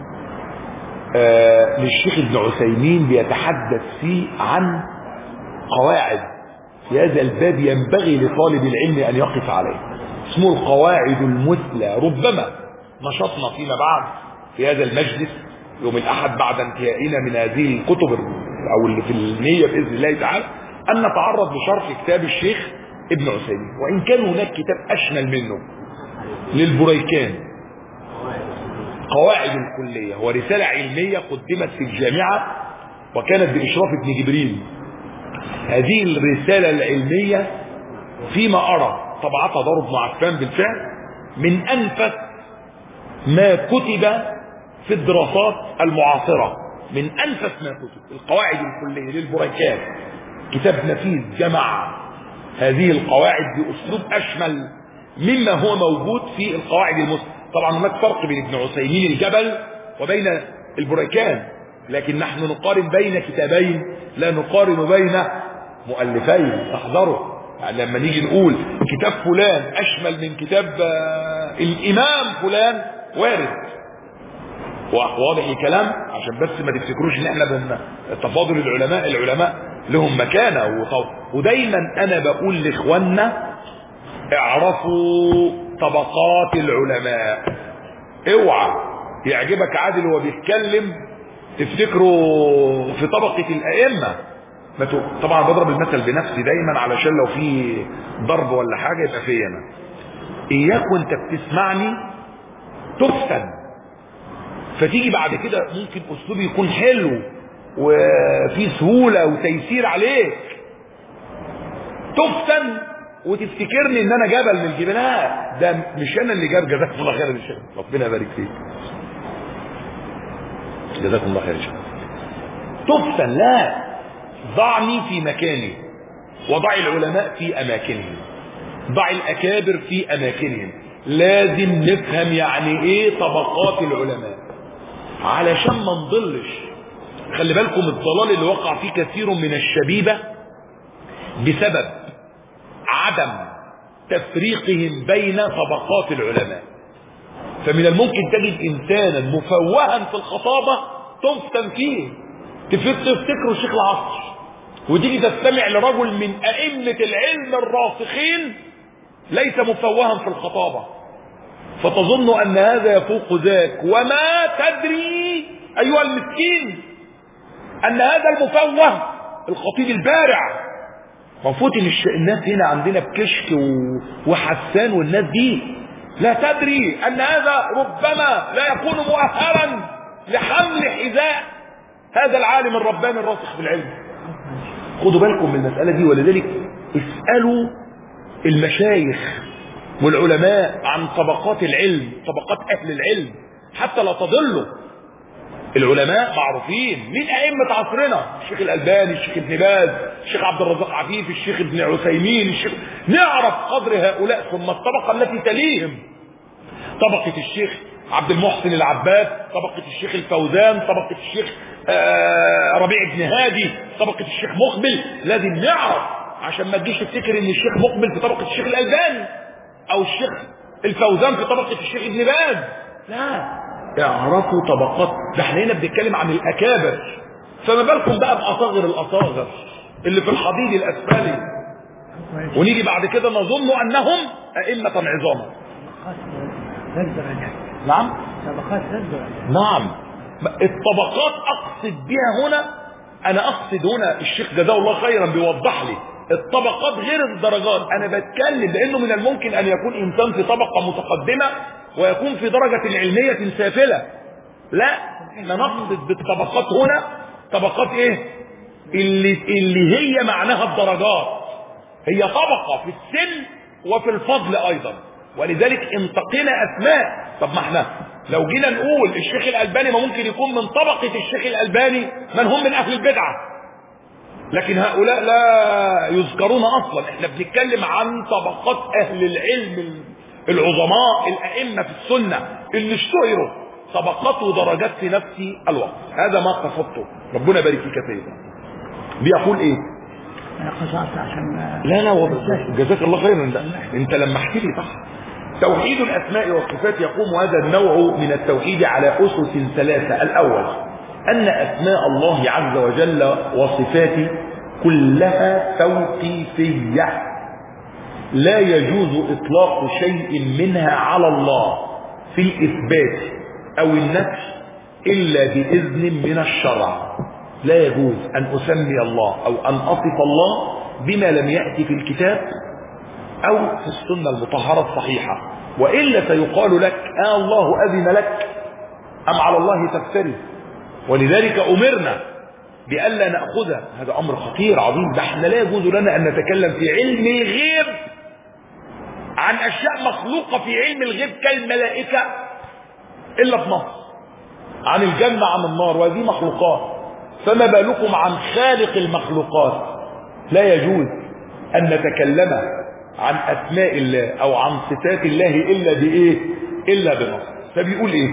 للشيخ ابن عثيمين بيتحدث فيه عن قواعد في هذا الباب ينبغي لطالب العلم أن يقف عليه، اسمه القواعد المثلى. ربما نشطنا فيما بعد في هذا المجلس يوم الأحد بعد انتهائنا من هذه الكتب أو اللي في النية بإذن الله تعالى أن نتعرض لشرح كتاب الشيخ ابن عثيمين، وإن كان هناك كتاب أشمل منه للبريكان، قواعد الكلية، هو رسالة علمية قدمت في الجامعة وكانت بإشراف ابن جبريل. هذه الرسالة العلمية فيما أرى طبعتها دار ابن عفان بالفعل من أنفس ما كتب في الدراسات المعاصرة، من أنفس ما كتب. القواعد الكلية للبريكان كتاب نفيس جمع هذه القواعد بأسلوب أشمل مما هو موجود في القواعد المسلمة. طبعا هناك فرق بين ابن عثيمين الجبل وبين البريكان، لكن نحن نقارن بين كتابين لا نقارن بين مؤلفين. احذروا يعني لما نيجي نقول كتاب فلان أشمل من كتاب الإمام فلان وارد، واضح الكلام، عشان بس ما تفتكروش ان احنا تفاضل العلماء لهم مكانة. ودايما انا بقول لاخواننا اعرفوا طبقات العلماء، اوعى يعجبك عادل وهو بيتكلم تفتكروا في طبقة الائمة. طبعا بضرب المثل بنفسي دايما علشان لو في ضرب ولا حاجة يبقى فيا انا. اياك وانت بتسمعني تفتن، فتيجي بعد كده ممكن اسلوبي يكون حلو وفي سهولة وتيسير عليك، تفتن وتفتكرني ان انا جبل من الجبال. لا، ده مش انا اللي جاب، جزاكم الله خير يا شيخ، ربنا يبارك فيك، جزاكم الله خير يا شيخ. تفتن، لا، ضعني في مكاني وضع العلماء في اماكنهم، ضع الاكابر في اماكنهم. لازم نفهم يعني ايه طبقات العلماء علشان ما نضلش. خلي بالكم الضلال اللي وقع فيه كثير من الشبيبة بسبب عدم تفريقهم بين طبقات العلماء. فمن الممكن تجد انسانا مفوها في الخطابة تفتن فيه، تفتكروا شيخ العصر، وتيجي تستمع لرجل من ائمة العلم الراسخين ليس مفوها في الخطابة، فتظن ان هذا يفوق ذاك، وما تدري ايها المسكين ان هذا المفوه الخطيب البارع. مفوت ان الناس هنا عندنا بكشك وحسان والناس دي لا تدري ان هذا ربما لا يكون مؤهلا لحمل حذاء هذا العالم الرباني الراسخ في العلم. خدوا بالكم من المسألة دي، ولذلك اسألوا المشايخ والعلماء عن طبقات العلم، طبقات أهل العلم، حتى لا تضلوا. العلماء معروفين من أئمة عصرنا، الشيخ الألباني، الشيخ ابن باز، الشيخ عبد الرزاق عفيف، الشيخ ابن عثيمين، نعرف قدر هؤلاء. ثم الطبقة التي تليهم طبقة الشيخ عبد المحسن العباد، طبقة الشيخ الفوزان، طبقة الشيخ ربيع بن هادي، طبقة الشيخ مقبل. لازم نعرف عشان ما تجيش تفتكر ان الشيخ مقبل في طبقة الشيخ الألباني او الشيخ الفوزان في طبقة الشيخ ابن باز. لا، اعرفوا طبقات. ده احنا هنا بنتكلم عن الاكابر، فما بالكم بقى باصاغر الاصاغر اللي في الحضيض الاسفلي، ونيجي بعد كده نظن انهم ائمه عظاما. نعم طبقات الدرجات. نعم، الطبقات اقصد بها هنا، انا اقصد هنا الشيخ جزاه الله خيرا بيوضح لي الطبقات غير الدرجات. انا بتكلم لانه من الممكن ان يكون انسان في طبقه متقدمه ويكون في درجه علميه سافله. لا، احنا نقصد بالطبقات هنا طبقات ايه؟ اللي هي معناها الدرجات، هي طبقه في السن وفي الفضل ايضا. ولذلك انتقينا اسماء. طب ما احنا لو جينا نقول الشيخ الالباني، ما ممكن يكون من طبقه الشيخ الالباني من هم من اهل البدعه، لكن هؤلاء لا يذكرون اصلا. احنا بنتكلم عن طبقات اهل العلم العظماء الائمه في السنه اللي اشتهروا، طبقات ودرجات في نفس الوقت. هذا ما قصدته، ربنا يبارك فيك يا سيدنا. بيقول ايه؟ انا قصرت عشان لا جزاك الله خيرا. انت لما احكي لي صح. توحيد الاسماء والصفات يقوم هذا النوع من التوحيد على اسس ثلاثه. الاول ان اسماء الله عز وجل وصفاته كلها توقيفيه، لا يجوز اطلاق شيء منها على الله في الاثبات او النفي الا باذن من الشرع. لا يجوز ان اسمي الله او ان اصف الله بما لم ياتي في الكتاب او في السنه المطهره الصحيحه، والا سيقال لك الله اذن لك ام على الله تفتري. ولذلك امرنا بألا نأخذ، هذا امر خطير عظيم. ده احنا لا يجوز لنا ان نتكلم في علم الغيب عن اشياء مخلوقه في علم الغيب كالملائكه الا بنص، عن الجنه عن النار، وهذه مخلوقات، فما بالكم عن خالق المخلوقات. لا يجوز ان نتكلم عن اسماء الله او عن صفات الله الا بايه؟ الا بنص. فبيقول ايه؟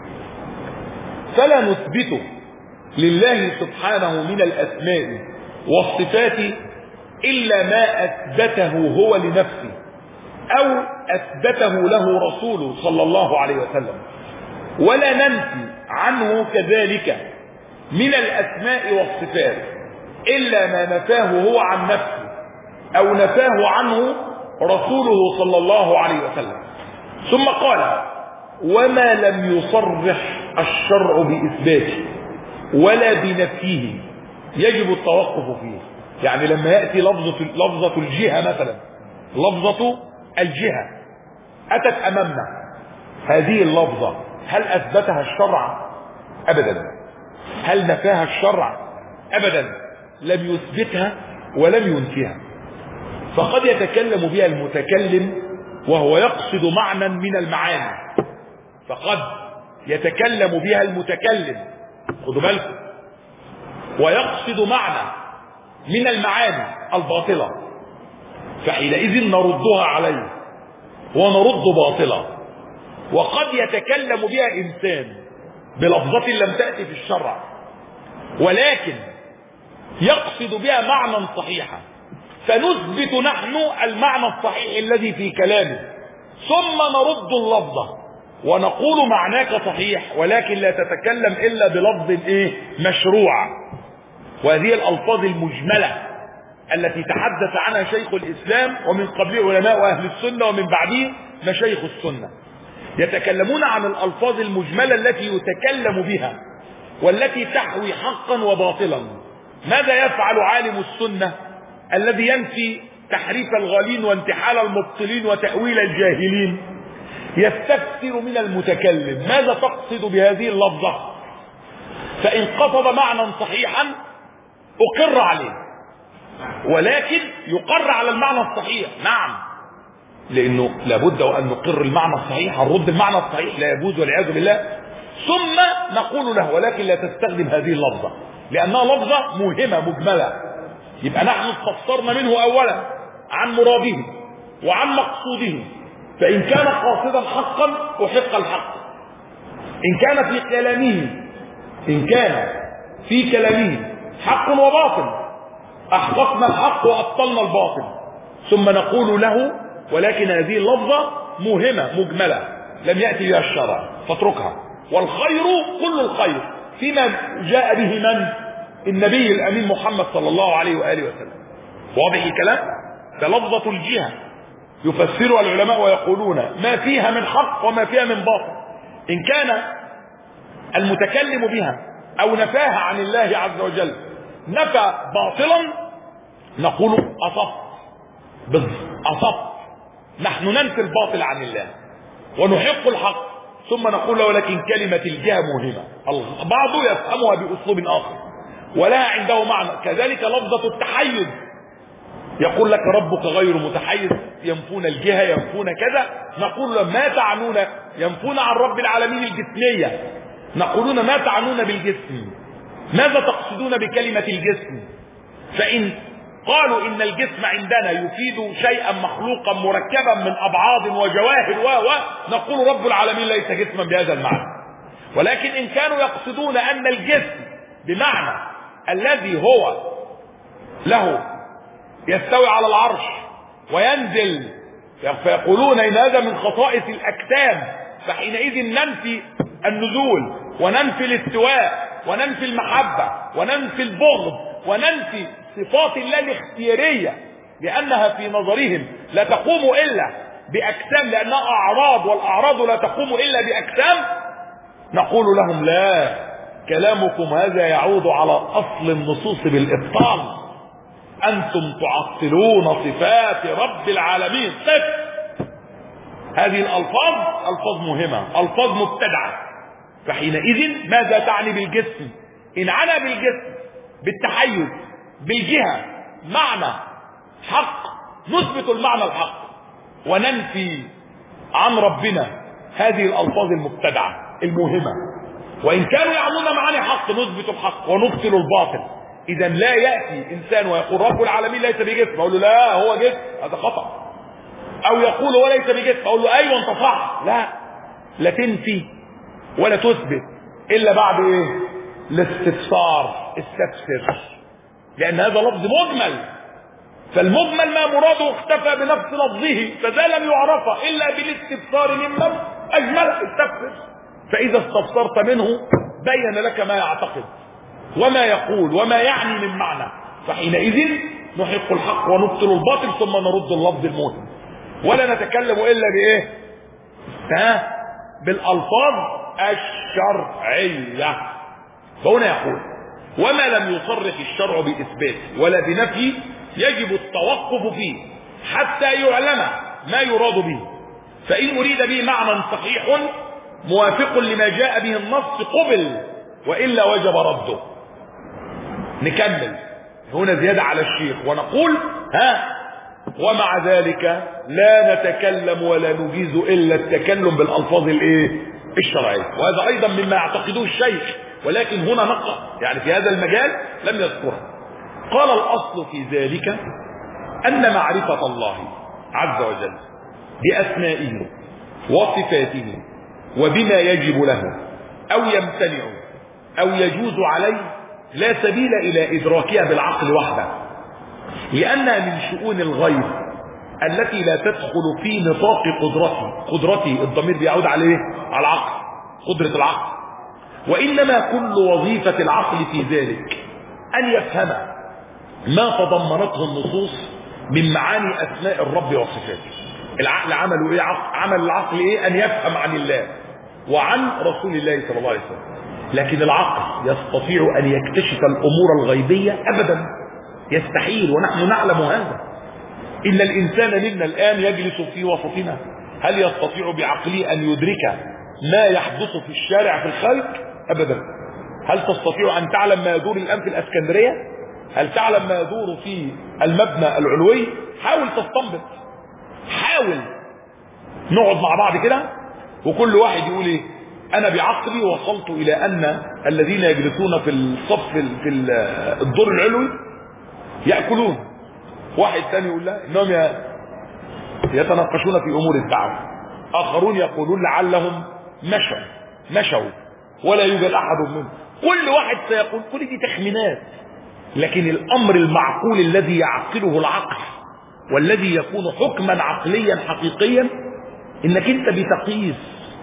فلا نثبت لله سبحانه من الاسماء والصفات الا ما اثبته هو لنفسه او اثبته له رسوله صلى الله عليه وسلم، ولا ننفي عنه كذلك من الاسماء والصفات الا ما نفاه هو عن نفسه او نفاه عنه رسوله صلى الله عليه وسلم. ثم قال: وما لم يصرح الشرع باثباته ولا بنفيه يجب التوقف فيه. يعني لما ياتي لفظه الجهه مثلا، لفظه الجهه اتت امامنا، هذه اللفظه هل اثبتها الشرع؟ ابدا. هل نفاها الشرع؟ ابدا. لم يثبتها ولم ينفيها. فقد يتكلم بها المتكلم وهو يقصد معنى من المعاني، فقد يتكلم بها المتكلم، خدوا بالكم، ويقصد معنى من المعاني الباطلة، فحينئذ نردها عليه ونرد باطلة. وقد يتكلم بها إنسان بلفظة لم تأتي في الشرع ولكن يقصد بها معنى صحيحا، فنثبت نحن المعنى الصحيح الذي في كلامه، ثم نرد اللفظة ونقول معناك صحيح ولكن لا تتكلم إلا بلفظ مشروع. وهذه الألفاظ المجملة التي تحدث عنها شيخ الإسلام ومن قبله علماء أهل السنة ومن بعده مشايخ السنة، يتكلمون عن الألفاظ المجملة التي يتكلم بها والتي تحوي حقا وباطلا. ماذا يفعل عالم السنة الذي ينفي تحريف الغالين وانتحال المبطلين وتأويل الجاهلين؟ يستفسر من المتكلم: ماذا تقصد بهذه اللفظة؟ فإن قصد معنى صحيحا أقر عليه، ولكن يقر على المعنى الصحيح. نعم، لأنه لابد وأن نقر المعنى الصحيح، هنرد المعنى الصحيح لا يجوز والعياذ بالله، ثم نقول له ولكن لا تستخدم هذه اللفظة لأنها لفظة مهمة مجملة. يبقى نحن استفسرنا منه أولا عن مراده وعن مقصوده، فإن كان قاصدا حقا أحق الحق، إن كان في كلامه حق وباطل أحققنا الحق وأبطلنا الباطل، ثم نقول له ولكن هذه اللفظة مهمة مجملة لم يأتي بها الشرع فاتركها. والخير كل الخير فيما جاء به من؟ النبي الأمين محمد صلى الله عليه وآله وسلم. واضح الكلام؟ فلفظة الجهة يفسرها العلماء ويقولون ما فيها من حق وما فيها من باطل. إن كان المتكلم بها أو نفاها عن الله عز وجل نفى باطلا نقول أصبت، نحن ننفي الباطل عن الله ونحق الحق، ثم نقول له ولكن كلمة الجهة مهمة. البعض يفهمها بأسلوب آخر ولها عنده معنى. كذلك لفظة التحيز، يقول لك ربك غير متحيز، ينفون الجهة، ينفون كذا، نقول له ما تعنون؟ ينفون عن رب العالمين الجسمية، نقولون ما تعنون بالجسم؟ ماذا تقصدون بكلمة الجسم؟ فإن قالوا إن الجسم عندنا يفيد شيئا مخلوقا مركبا من أبعاض وجواهر نقول رب العالمين ليس جسما بهذا المعنى. ولكن إن كانوا يقصدون أن الجسم بمعنى الذي هو له يستوي على العرش وينزل، فيقولون إن هذا من خصائص الأجسام، فحينئذ ننفي النزول وننفي الاستواء وننفي المحبة وننفي البغض وننفي صفات الله الاختيارية، لأنها في نظرهم لا تقوم إلا بأجسام، لأنها أعراض، والأعراض لا تقوم إلا بأجسام. نقول لهم لا، كلامكم هذا يعود على أصل النصوص بالإبطال. أنتم تعطلون صفات رب العالمين. هذه الألفاظ ألفاظ مهمة، ألفاظ مبتدعة. فحينئذ ماذا تعني بالجسم؟ إن عنا بالجسم بالتحيز بالجهة معنى حق نثبت المعنى الحق وننفي عن ربنا هذه الألفاظ المبتدعة المهمة. وإن كانوا يعنون معاني حق نثبت الحق ونبطل الباطل. إذا لا يأتي إنسان ويقول رب العالمين ليس بجسم أقول له لا هو جسم، هذا خطأ. أو يقول هو ليس بجسم أقول له أيوة أنت صح. لا تنفي ولا تثبت إلا بعد إيه؟ الاستفسار. استفسر، لأن هذا لفظ مجمل، فالمجمل ما مراده اختفى بنفس لفظه، فذا لم يعرف إلا بالاستفسار ممن أجمل. استفسر، فإذا استفسرت منه بين لك ما يعتقد وما يقول وما يعني من معنى، فحينئذ نحق الحق ونبطل الباطل ثم نرد اللفظ المهم. ولا نتكلم إلا بإيه؟ بالألفاظ الشرعية. فهنا يقول وما لم يصرح الشرع بإثبات ولا بنفي يجب التوقف فيه حتى يعلم ما يراد به، فإن أريد به معنى صحيح موافق لما جاء به النص قبل، وإلا وجب رده. نكمل هنا زيادة على الشيخ ونقول ومع ذلك لا نتكلم ولا نجيز إلا التكلم بالألفاظ الشرعية. وهذا أيضا مما يعتقده الشيخ، ولكن هنا نقطة يعني في هذا المجال لم يذكرها. قال الأصل في ذلك أن معرفة الله عز وجل بأسمائه وصفاته وبما يجب له أو يمتنع أو يجوز عليه لا سبيل إلى إدراكها بالعقل وحده، لأنها من شؤون الغيب التي لا تدخل في نطاق قدرته. الضمير بيعود عليه على العقل، قدرة العقل. وإنما كل وظيفة العقل في ذلك أن يفهم ما تضمنته النصوص من معاني أسماء الرب وصفاته. العقل عمله إيه؟ عمل العقل إيه؟ أن يفهم عن الله وعن رسول الله صلى الله عليه وسلم. لكن العقل يستطيع أن يكتشف الأمور الغيبية؟ أبدا، يستحيل، ونحن نعلم هذا. إن الإنسان منا الآن يجلس في وسطنا، هل يستطيع بعقله أن يدرك ما يحدث في الشارع في الخارج؟ أبدا. هل تستطيع أن تعلم ما يدور الآن في الأسكندرية؟ هل تعلم ما يدور في المبنى العلوي؟ حاول تستنبط، حاول نقعد مع بعض كده وكل واحد يقول ايه؟ انا بعقلي وصلت الى ان الذين يجلسون في الصف في الدور العلوي يأكلون. واحد ثاني يقول لا انهم يتناقشون في امور الدعوة. اخرون يقولون لعلهم مشوا ولا يوجد احد منهم. كل واحد سيقول، كل دي تخمينات. لكن الامر المعقول الذي يعقله العقل والذي يكون حكما عقليا حقيقيا انك انت بتقيس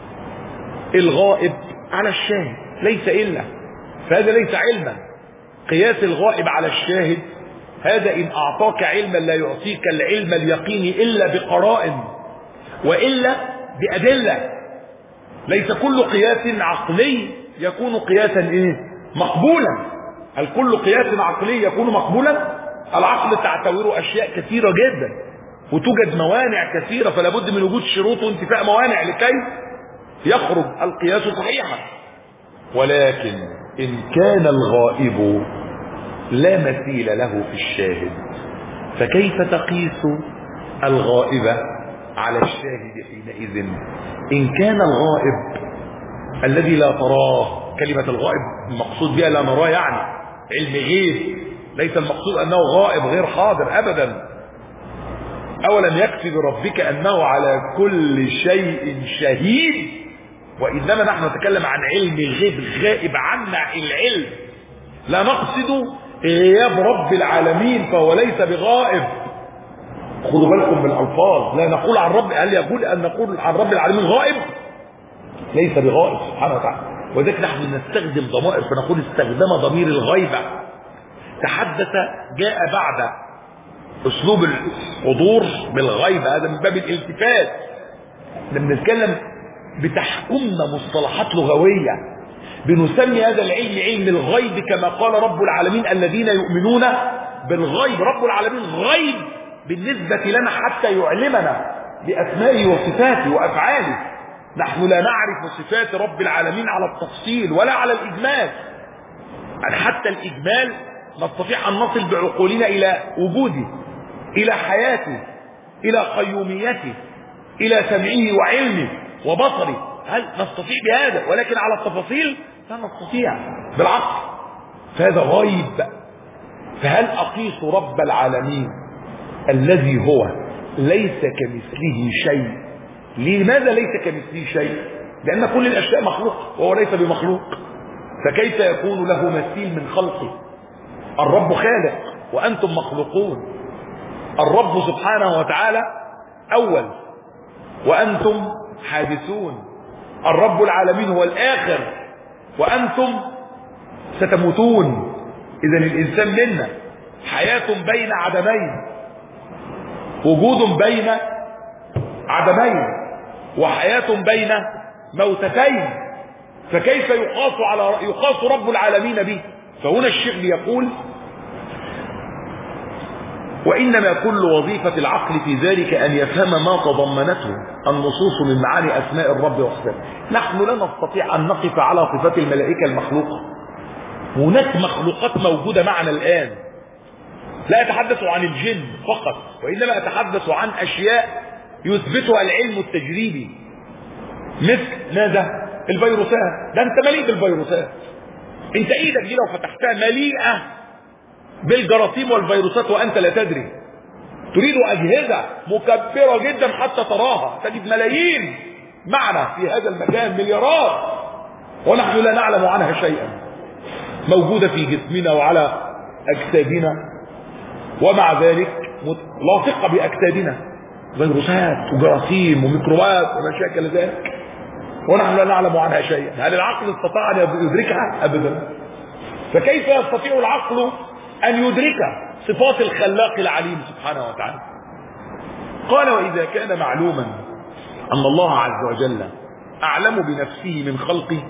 الغائب على الشاهد ليس إلا، فهذا ليس علما. قياس الغائب على الشاهد هذا إن أعطاك علما لا يعطيك العلم اليقيني إلا بقرائن وإلا بأدلة. ليس كل قياس عقلي يكون قياسا مقبولا. هل كل قياس عقلي يكون مقبولا؟ العقل تعتبره أشياء كثيرة جدا وتوجد موانع كثيرة، فلا بد من وجود شروط وانتفاء موانع لكي يخرج القياس صحيحا. ولكن إن كان الغائب لا مثيل له في الشاهد فكيف تقيس الغائب على الشاهد حينئذ؟ إن كان الغائب الذي لا تراه، كلمة الغائب المقصود بها لا نراه يعني علم غيب، ليس المقصود أنه غائب غير حاضر أبدا. أولم يكفي بربك أنه على كل شيء شهيد؟ وإنما نحن نتكلم عن علم غيب غائب عنا العلم، لا نقصد غياب رب العالمين فهو ليس بغائب. خذوا بالكم من الألفاظ، لا نقول عن رب، هل يقول أن نقول عن رب العالمين غائب؟ ليس بغائب سبحانه وتعالى. وذلك نحن نستخدم ضمائر فنقول استخدم ضمير الغيبة. تحدث جاء بعد أسلوب الحضور بالغيبة، هذا من باب الالتفات. لما نتكلم بتحكمنا مصطلحات لغوية بنسمي هذا العلم علم الغيب كما قال رب العالمين الذين يؤمنون بالغيب. رب العالمين غيب بالنسبة لنا حتى يعلمنا بأسمائه وصفاته وأفعاله. نحن لا نعرف صفات رب العالمين على التفصيل ولا على الإجمال، يعني حتى الإجمال نستطيع أن نصل بعقولنا إلى وجوده، إلى حياته، إلى قيوميته، إلى سمعه وعلمه وبصره. هل نستطيع بهذا؟ ولكن على التفاصيل لا نستطيع بالعقل، فهذا غيب. فهل أقيس رب العالمين الذي هو ليس كمثله شيء؟ لماذا ليس كمثله شيء؟ لأن كل الأشياء مخلوق وهو ليس بمخلوق، فكيف يكون له مثيل من خلقه؟ الرب خالق وأنتم مخلوقون. الرب سبحانه وتعالى أول وأنتم حادثون. الرب العالمين هو الآخر وأنتم ستموتون. إذن الإنسان منا حياة بين عدمين، وجود بين عدمين، وحياة بين موتتين، فكيف يقاس رب العالمين به؟ فهنا الشيخ يقول وإنما كل وظيفة العقل في ذلك أن يفهم ما تضمنته النصوص من معاني أسماء الرب وصفاته. نحن لا نستطيع أن نقف على صفات الملائكة المخلوقة. هناك مخلوقات موجودة معنا الآن، لا أتحدث عن الجن فقط، وإنما أتحدث عن أشياء يثبتها العلم التجريبي، مثل ماذا؟ الفيروسات. ده أنت مليء بالفيروسات، أنت إيدك دي لو فتحتها مليئة بالجراثيم والفيروسات وأنت لا تدري. تريد أجهزة مكبرة جدا حتى تراها، تجد ملايين معنا في هذا المكان، مليارات، ونحن لا نعلم عنها شيئا، موجودة في جسمنا وعلى أجسادنا، ومع ذلك لاصقة بأجسادنا فيروسات وجراثيم وميكروبات ومشاكل ذلك، ونحن لا نعلم عنها شيئا. هل العقل استطاع أن يدركها؟ أبدا. فكيف يستطيع العقل أن يدرك صفات الخلاق العليم سبحانه وتعالى؟ قال وإذا كان معلوما أن الله عز وجل أعلم بنفسه من خلقه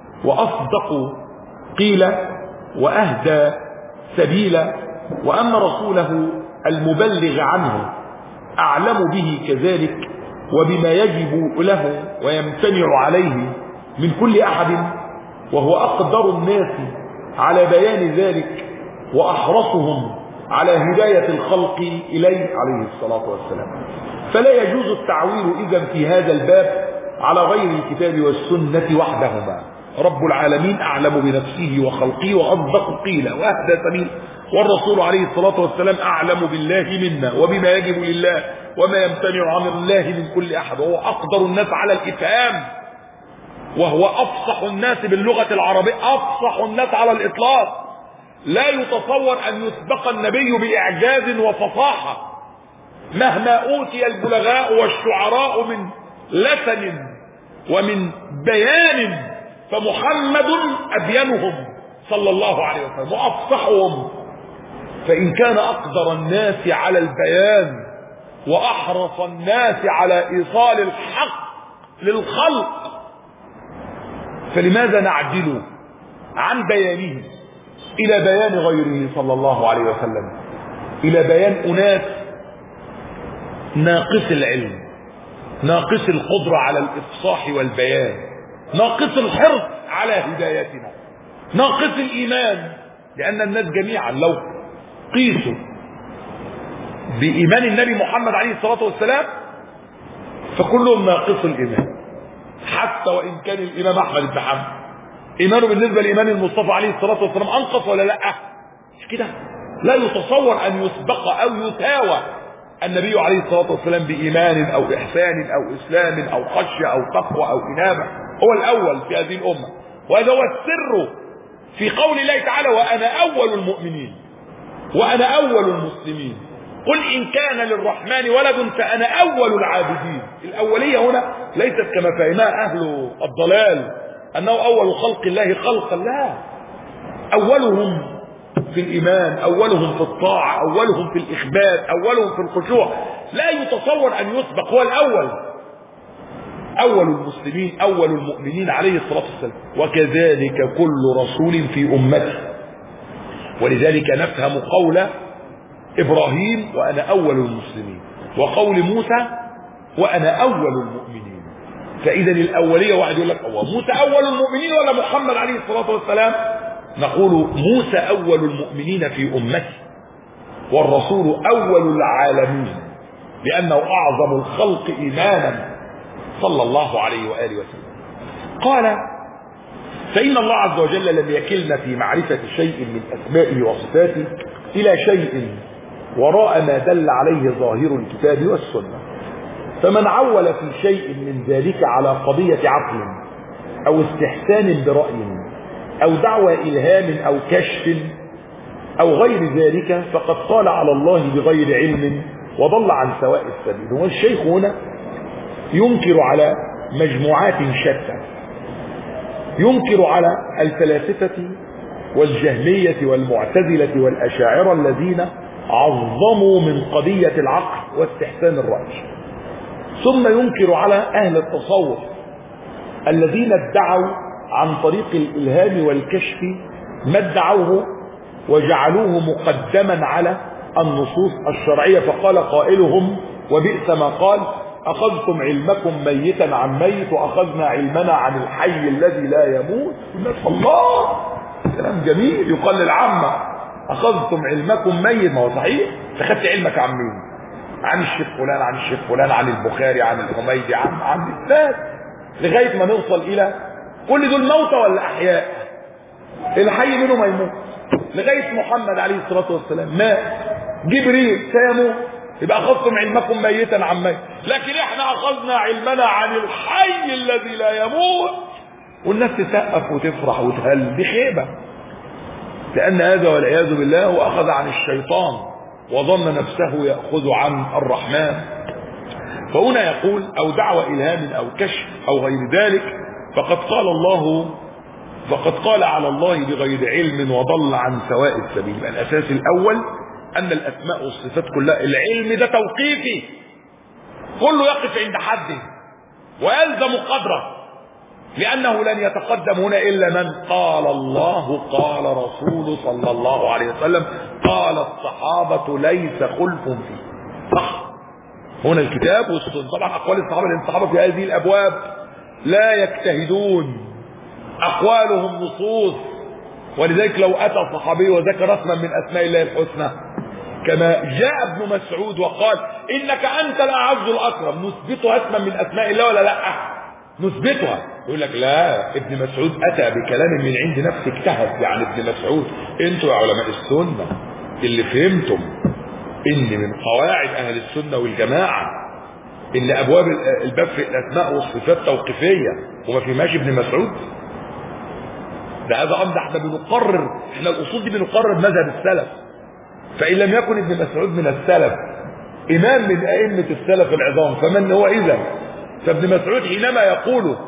وأصدق قيلا وأهدى سبيلا، وأن رسوله المبلغ عنه أعلم به كذلك وبما يجب له ويمتنع عليه من كل أحد، وهو أقدر الناس على بيان ذلك وأحرصهم على هداية الخلق إليه عليه الصلاة والسلام، فلا يجوز التعويل إذن في هذا الباب على غير الكتاب والسنة وحدهما. رب العالمين أعلم بنفسه وخلقه وأصدق قيلا وأهدى سبيلا، والرسول عليه الصلاة والسلام أعلم بالله منا وبما يجب لله وما يمتنع عن الله من كل أحد، وهو أقدر الناس على الإفهام، وهو أفصح الناس باللغة العربية، أفصح الناس على الإطلاق. لا يتصور أن يسبق النبي بإعجاز وفصاحة مهما أوتي البلغاء والشعراء من لسن ومن بيان، فمحمد أبينهم صلى الله عليه وسلم وأفصحهم. فإن كان أقدر الناس على البيان وأحرص الناس على إيصال الحق للخلق، فلماذا نعدل عن بيانه إلى بيان غيره صلى الله عليه وسلم، إلى بيان أناس ناقص العلم، ناقص القدرة على الإفصاح والبيان، ناقص الحرص على هدايتنا، ناقص الإيمان. لأن الناس جميعا لو قيسوا بإيمان النبي محمد عليه الصلاة والسلام فكلهم ناقص الإيمان، حتى وإن كان الإمام أحمد بن حنبل إيمانه بالنسبة لإيمان المصطفى عليه الصلاة والسلام أنقص ولا لا؟ مش كده؟ لا يتصور أن يسبق أو يساوى النبي عليه الصلاة والسلام بإيمان أو إحسان أو إسلام أو خشية أو تقوى أو إنابة. هو الأول في هذه الأمة، وهذا هو السر في قول الله تعالى: وأنا أول المؤمنين وأنا أول المسلمين، قل إن كان للرحمن ولد فأنا أول العابدين. الأولية هنا ليست كما فهمها أهل الضلال أنه أول خلق الله خلقا، لا، أولهم في الإيمان، أولهم في الطاعة، أولهم في الإخبات، أولهم في الخشوع. لا يتصور أن يسبق، هو الأول، أول المسلمين أول المؤمنين عليه الصلاة والسلام. وكذلك كل رسول في أمته. ولذلك نفهم قول إبراهيم: وأنا أول المسلمين، وقول موسى: وأنا أول المؤمنين. فإذا الأولية، واحد يقول لك: هو موسى أول المؤمنين ولا محمد عليه الصلاة والسلام؟ نقول: موسى أول المؤمنين في أمته، والرسول أول العالمين، لأنه أعظم الخلق إيمانا صلى الله عليه وآله وسلم. قال: فإن الله عز وجل لم يكلنا في معرفة شيء من أسمائه وصفاته إلى شيء وراء ما دل عليه ظاهر الكتاب والسنة. فمن عول في شيء من ذلك على قضية عقل أو استحسان برأي أو دعوى إلهام أو كشف أو غير ذلك فقد قال على الله بغير علم وضل عن سواء السبيل. والشيخ هنا ينكر على مجموعات شتى، ينكر على الفلاسفة والجهمية والمعتزلة والأشاعرة الذين عظموا من قضية العقل واستحسان الرأي، ثم ينكر على أهل التصوف الذين ادعوا عن طريق الإلهام والكشف ما ادعوه وجعلوه مقدما على النصوص الشرعية. فقال قائلهم: وبئس ما قال: أخذتم علمكم ميتا عن ميت وأخذنا علمنا عن الحي الذي لا يموت. الله، كلام جميل يقال للعامة: أخذتم علمكم ميت. ما هو صحيح، أخذت علمك عن مين؟ عن الشيخ فلان، عن الشيخ فلان، عن البخاري، عن الحميدي، عن الناس، لغاية ما نوصل إلى كل دول موتى ولا أحياء؟ الحي منهم يموت، لغاية محمد عليه الصلاة والسلام مات، جبريل سيموت، يبقى أخذتم علمكم ميتا عن ميت. لكن احنا أخذنا علمنا عن الحي الذي لا يموت. والناس تسقف وتفرح وتهل، دي خيبة، لأن هذا والعياذ بالله هو أخذ عن الشيطان وظن نفسه يأخذ عن الرحمن. فهنا يقول: أو دعوى إلهام أو كشف أو غير ذلك فقد قال على الله بغير علم وضل عن سواء السبيل. الأساس الأول أن الأسماء والصفات كلها، العلم ده توقيفي، كله يقف عند حده ويلزم قدره، لأنه لن يتقدم هنا إلا من قال الله قال رسول صلى الله عليه وسلم قال الصحابة ليس خلف فيه. صح، هنا الكتاب والسنة. طبعا أقوال الصحابة، لأن الصحابة في هذه الأبواب لا يجتهدون، أقوالهم نصوص. ولذلك لو أتى صحابي وذكر اسما من أسماء الله الحسنى كما جاء ابن مسعود وقال: إنك أنت الأعز الأكرم، نثبتها اسما من أسماء الله ولا لا؟ نثبتها. يقول لك: لا، ابن مسعود أتى بكلام من عند نفسه، اجتهد. يعني ابن مسعود، انتوا يا علماء السنة اللي فهمتم إن من قواعد أهل السنة والجماعة إن أبواب الباب في الأسماء والصفات توقيفية، وما فيهاش ابن مسعود. ده هذا أمر احنا بنقرر، احنا الأصول دي بنقرر مذهب السلف. فإن لم يكن ابن مسعود من السلف، إمام من أئمة السلف العظام، فمن هو إذا؟ فابن مسعود حينما يقول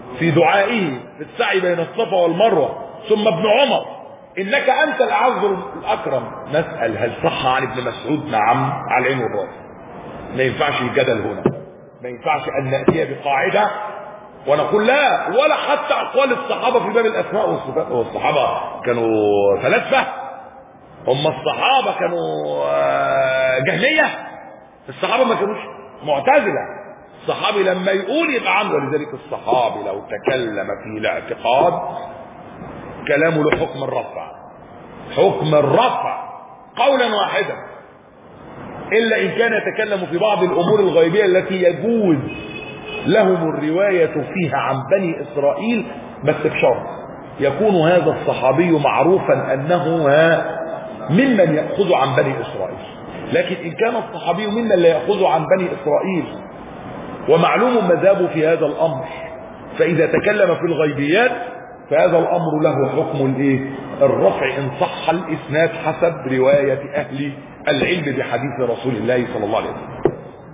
في دعائه في السعي بين الصفا والمروة، ثم ابن عمر انك انت الاعز الاكرم. نسأل هل صح عن ابن مسعود؟ نعم، على العين والراس. ما ينفعش الجدل هنا، ما ينفعش ان نأتي بقاعدة ونقول لا، ولا حتى اقوال الصحابة في باب الاسماء والصفات. والصحابة كانوا فلاسفة؟ هم الصحابة كانوا جهمية؟ الصحابة ما كانوش معتزلة. الصحابي لما يقول يبقى عنده، ولذلك الصحابي لو تكلم في الاعتقاد كلامه له حكم الرفع، حكم الرفع قولا واحدا، الا ان كان يتكلم في بعض الامور الغيبية التي يجوز لهم الرواية فيها عن بني اسرائيل، بس بشرط يكون هذا الصحابي معروفا انه ممن يأخذ عن بني اسرائيل. لكن ان كان الصحابي ممن لا يأخذ عن بني اسرائيل ومعلوم مذهبه في هذا الامر، فاذا تكلم في الغيبيات فهذا الامر له حكم الايه؟ الرفع ان صح الاسناد حسب رواية اهل العلم بحديث رسول الله صلى الله عليه وسلم.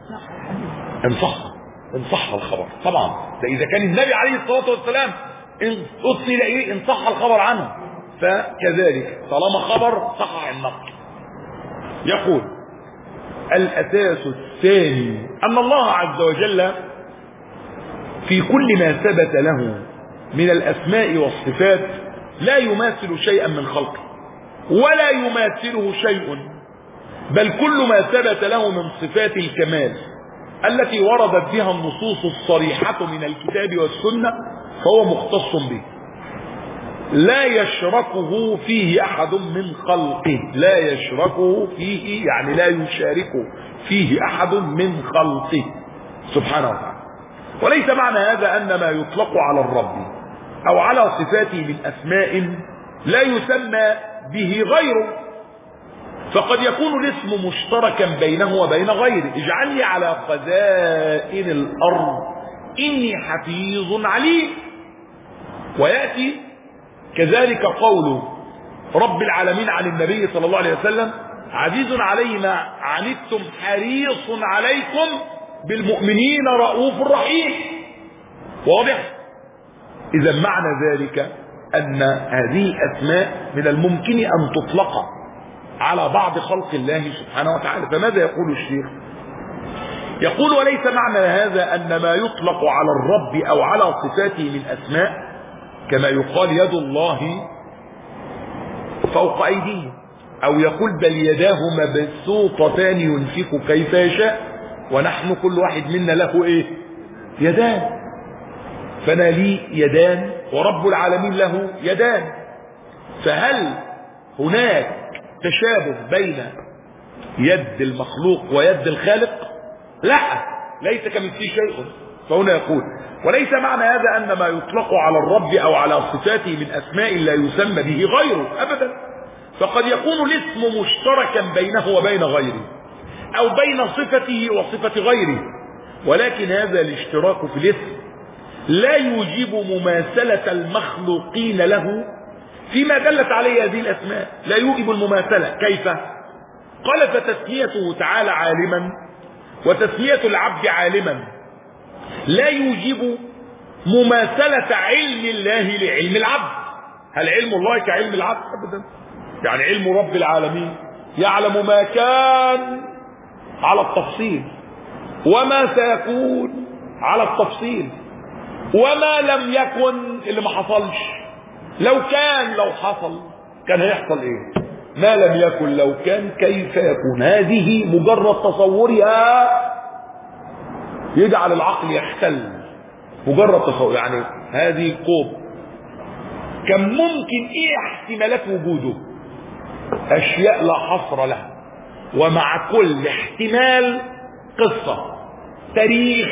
ان صح الخبر طبعا، ده اذا كان النبي عليه الصلاة والسلام ان اصل اليه ان صح الخبر عنه، فكذلك طالما خبر صح النقل. يقول الاساس الثاني ان الله عز وجل في كل ما ثبت له من الاسماء والصفات لا يماثل شيئا من خلقه ولا يماثله شيء، بل كل ما ثبت له من صفات الكمال التي وردت بها النصوص الصريحة من الكتاب والسنة فهو مختص به، لا يشركه فيه احد من خلقه. لا يشركه فيه يعني لا يشاركه فيه احد من خلقه سبحانه وتعالى. وليس معنى هذا ان ما يطلق على الرب او على صفاته من اسماء لا يسمى به غيره، فقد يكون الاسم مشتركا بينه وبين غيره. اجعل لي على خزائن الارض اني حفيظ عليم. وياتي كذلك قول رب العالمين عن النبي صلى الله عليه وسلم عزيز عليه ما عنتم حريص عليكم بالمؤمنين رؤوف رحيم. واضح؟ اذا معنى ذلك ان هذه الاسماء من الممكن ان تطلق على بعض خلق الله سبحانه وتعالى. فماذا يقول الشيخ؟ يقول وليس معنى هذا ان ما يطلق على الرب او على صفاته من اسماء كما يقال يد الله فوق ايديه، او يقول بل يداه مبسوطتان ينفق كيف يشاء، ونحن كل واحد منا له ايه؟ يدان. فانا لي يدان ورب العالمين له يدان. فهل هناك تشابه بين يد المخلوق ويد الخالق؟ لا، ليس كمثله شيء. فهنا يقول وليس معنى هذا ان ما يطلق على الرب او على صفاته من اسماء لا يسمى به غيره ابدا، فقد يكون الاسم مشتركا بينه وبين غيره او بين صفته وصفة غيره، ولكن هذا الاشتراك في الاسم لا يوجب مماثلة المخلوقين له فيما دلت عليه هذه الاسماء. لا يوجب المماثلة. كيف؟ قال فتسميته تعالى عالما وتسمية العبد عالما لا يوجب مماثلة علم الله لعلم العبد. هل علم الله كعلم العبد؟ ابدا. يعني علم رب العالمين يعلم ما كان على التفصيل وما سيكون على التفصيل وما لم يكن اللي ما حصلش. لو حصل كان هيحصل ايه؟ ما لم يكن لو كان كيف يكون. هذه مجرد تصورها يجعل العقل يختل. مجرد تصور. يعني هذه كوب كم ممكن ايه احتمالات وجوده؟ اشياء لا حصر لها، ومع كل احتمال قصة تاريخ.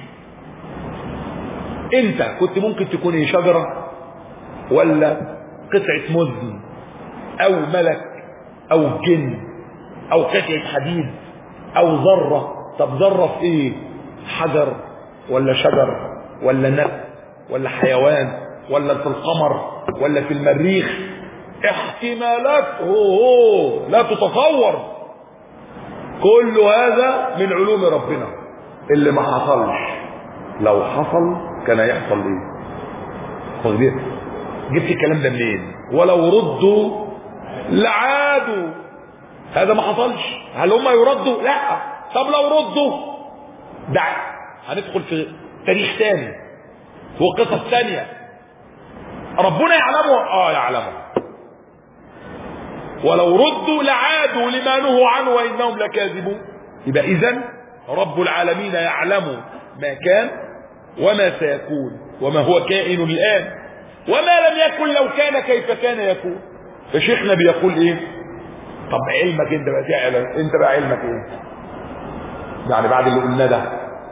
انت كنت ممكن تكون شجرة ولا قطعة مزن او ملك او جن او قطعة حديد او ذرة. طب ذرة في ايه؟ حجر ولا شجر ولا نبت ولا حيوان ولا في القمر ولا في المريخ؟ احتمالات لا تتصور. كل هذا من علوم ربنا اللي ما حصلش. لو حصل كان يحصل ايه؟ جبت الكلام ده منين؟ ولو ردوا لعادوا. هذا ما حصلش. هل هم يردوا؟ لا. طب لو ردوا ده هندخل في تاريخ ثاني وقصص ثانيه. ربنا يعلمه. يعلمه. ولو ردوا لعادوا لما نهوا عنه وانهم لكاذبون. يبقى اذا رب العالمين يعلم ما كان وما سيكون وما هو كائن الان وما لم يكن لو كان كيف كان يكون. فشيخنا بيقول ايه؟ طب علمك انت بقى تعلم، انت بقى علمك ايه؟ يعني بعد اللي قلنا ده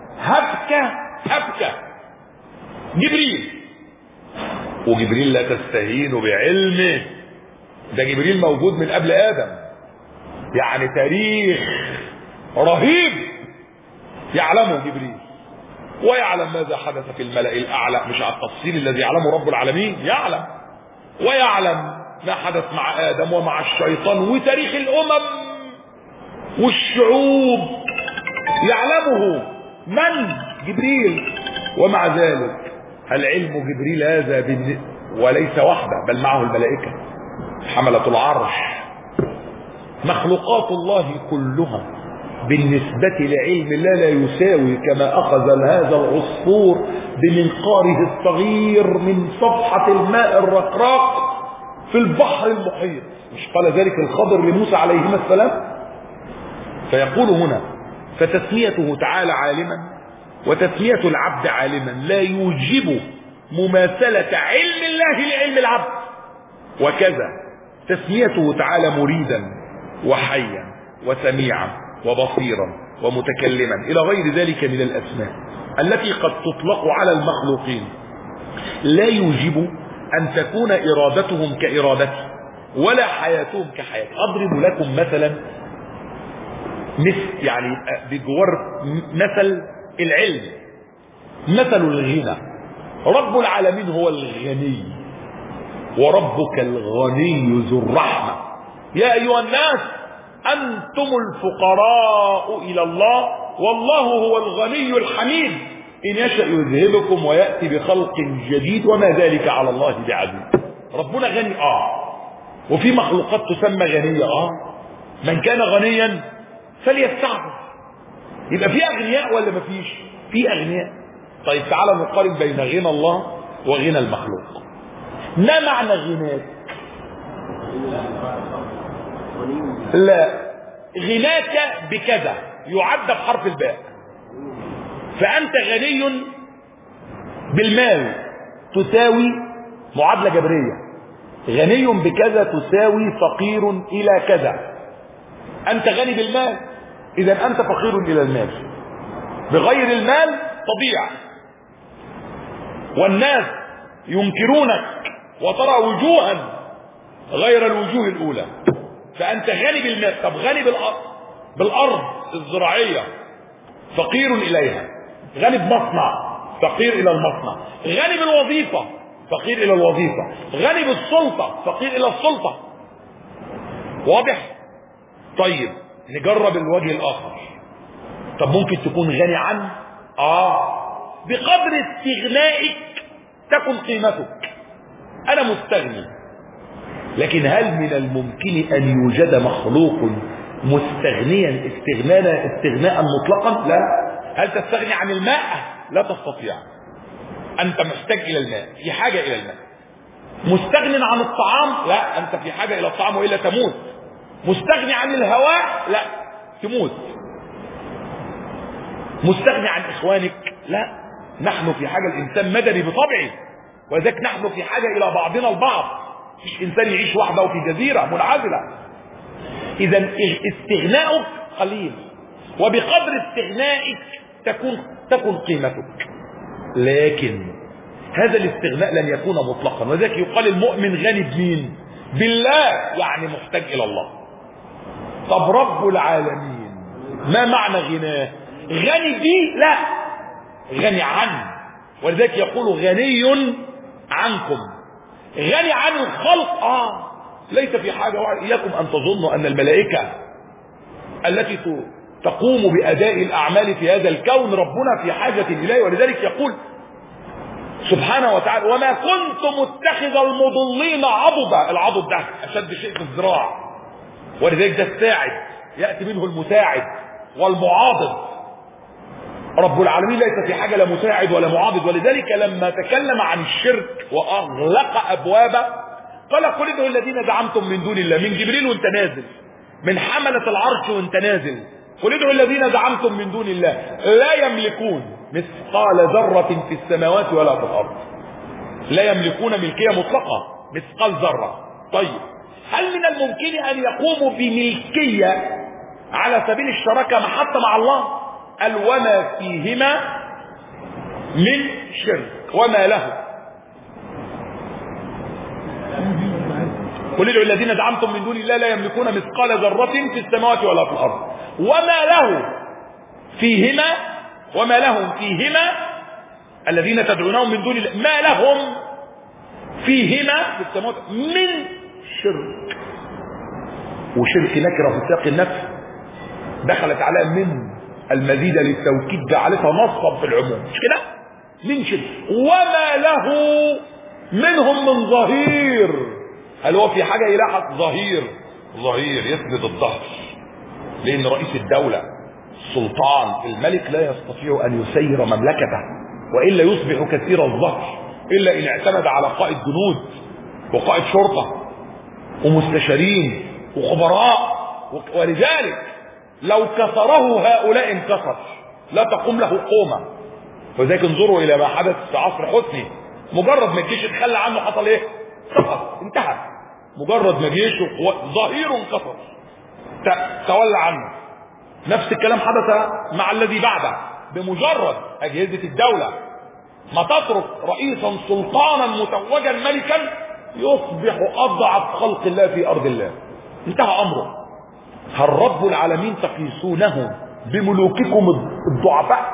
هبكى جبريل. وجبريل لا تستهين بعلمه، ده جبريل موجود من قبل ادم، يعني تاريخ رهيب يعلمه جبريل، ويعلم ماذا حدث في الملأ الاعلى، مش على التفصيل الذي يعلمه رب العالمين، يعلم ويعلم ما حدث مع ادم ومع الشيطان وتاريخ الامم والشعوب يعلمه من؟ جبريل. ومع ذلك هل علم جبريل هذا وليس وحده بل معه الملائكة حملة العرش، مخلوقات الله كلها بالنسبة لعلم الله لا يساوي كما أخذ هذا العصفور بمنقاره الصغير من صفحة الماء الرقراق في البحر المحيط. مش قال ذلك الخضر لموسى عليهما السلام؟ فيقول هنا فتسميته تعالى عالما وتسمية العبد عالما لا يوجب مماثلة علم الله لعلم العبد، وكذا تسميته تعالى مريدا وحيا وسميعا وبصيرا ومتكلما إلى غير ذلك من الأسماء التي قد تطلق على المخلوقين لا يوجب أن تكون إرادتهم كإرادته ولا حياتهم كحياته. أضرب لكم مثلا يعني بجوار مثل العلم، مثل الغنى. رب العالمين هو الغني وربك الغني ذو الرحمة. يا أيها الناس أنتم الفقراء إلى الله والله هو الغني الحميد إن يشأ يذهبكم ويأتي بخلق جديد وما ذلك على الله بعزيز. ربنا غني وفي مخلوقات تسمى غنية من كان غنيا فليستعفف. يبقى في أغنياء ولا مفيش؟ في أغنياء. طيب تعالى نقارن بين غنى الله وغنى المخلوق. ما معنى غناك؟ لا، غناك بكذا يعد بحرف الباء، فأنت غني بالمال تساوي معادلة جبرية، غني بكذا تساوي فقير إلى كذا. أنت غني بالمال إذا أنت فقير إلى المال، بغير المال تضيع والناس ينكرونك وترى وجوها غير الوجوه الأولى. فأنت غني بالمال. طب غني بالأرض الزراعية فقير إليها، غني بمصنع فقير إلى المصنع، غني بالوظيفة فقير إلى الوظيفة، غني بالسلطة فقير إلى السلطة. واضح؟ طيب نجرب الوجه الآخر. طب ممكن تكون غني عن بقدر استغنائك تكن قيمتك. أنا مستغني، لكن هل من الممكن أن يوجد مخلوق مستغنيا استغناء مطلقا؟ لا. هل تستغني عن الماء؟ لا تستطيع. أنت محتاج إلى الماء، في حاجة إلى الماء. مستغن عن الطعام؟ لا، أنت في حاجة إلى الطعام وإلا تموت. مستغني عن الهواء؟ لا، تموت. مستغني عن إخوانك؟ لا، نحن في حاجة. الإنسان مدني بطبعه، وذلك نحن في حاجة إلى بعضنا البعض. مش إنسان يعيش وحده في جزيرة منعزلة. إذا استغناؤك قليل، وبقدر استغنائك تكون قيمتك. لكن هذا الاستغناء لن يكون مطلقا، وذلك يقال المؤمن غني بمين؟ بالله، يعني محتاج إلى الله. طب رب العالمين ما معنى غناه؟ غني به؟ لا، غني عنه. ولذلك يقول غني عنكم، غني عن الخلق. ليس في حاجة. إياكم أن تظنوا أن الملائكة التي تقوم بأداء الأعمال في هذا الكون ربنا في حاجة إليه. ولذلك يقول سبحانه وتعالى وما كنت متخذ المضلين عضدا. العضد ده اشد شيء في الذراع، ولذلك ده الساعد ياتي منه المساعد والمعاضد. رب العالمين ليس في حاجه لا مساعد ولا معاضد. ولذلك لما تكلم عن الشرك واغلق ابوابه قال قل ادعوا الذين زعمتم من دون الله، من جبريل وانت نازل، من حمله العرش وانت نازل، قل ادعوا الذين زعمتم من دون الله لا يملكون مثقال ذره في السماوات ولا في الارض. لا يملكون ملكيه مطلقه مثقال ذره. طيب هل من الممكن ان يقوموا بملكيه على سبيل الشراكه حتى مع الله؟ قال وما فيهما من شرك وما له. قل ادعوا الذين زعمتم من دون الله لا يملكون مثقال ذرة في السماوات ولا في الأرض وما له فيهما، وما لهم فيهما الذين تدعونهم من دون الله ما لهم فيهما في السماوات من شرك. وشرك نكرة في سياق النفي دخلت على من المزيدة للتوكيد جعلتها نصا في العموم، مش كده؟ من شرك وما له منهم من ظهير. هل هو في حاجة يلاحظ ظهير يسند الظهر؟ لأن رئيس الدولة السلطان الملك لا يستطيع أن يسير مملكته وإلا يصبح كثير الظهر، إلا إن اعتمد على قائد جنود وقائد شرطة ومستشارين وخبراء. ولذلك لو كسره هؤلاء انكسر، لا تقوم له قومة. وذلك انظروا إلى ما حدث في عصر حسني، مجرد ما الجيش اتخلى عنه حصل ايه؟ سقط، انتهى. مجرد ما جيشه ظهير انكسر تولى عنه. نفس الكلام حدث مع الذي بعده. بمجرد أجهزة الدولة ما تترك رئيسا سلطانا متوجا ملكا يصبح أضعف خلق الله في أرض الله، انتهى أمره. هل رب العالمين تقيسونه بملوككم الضعفاء؟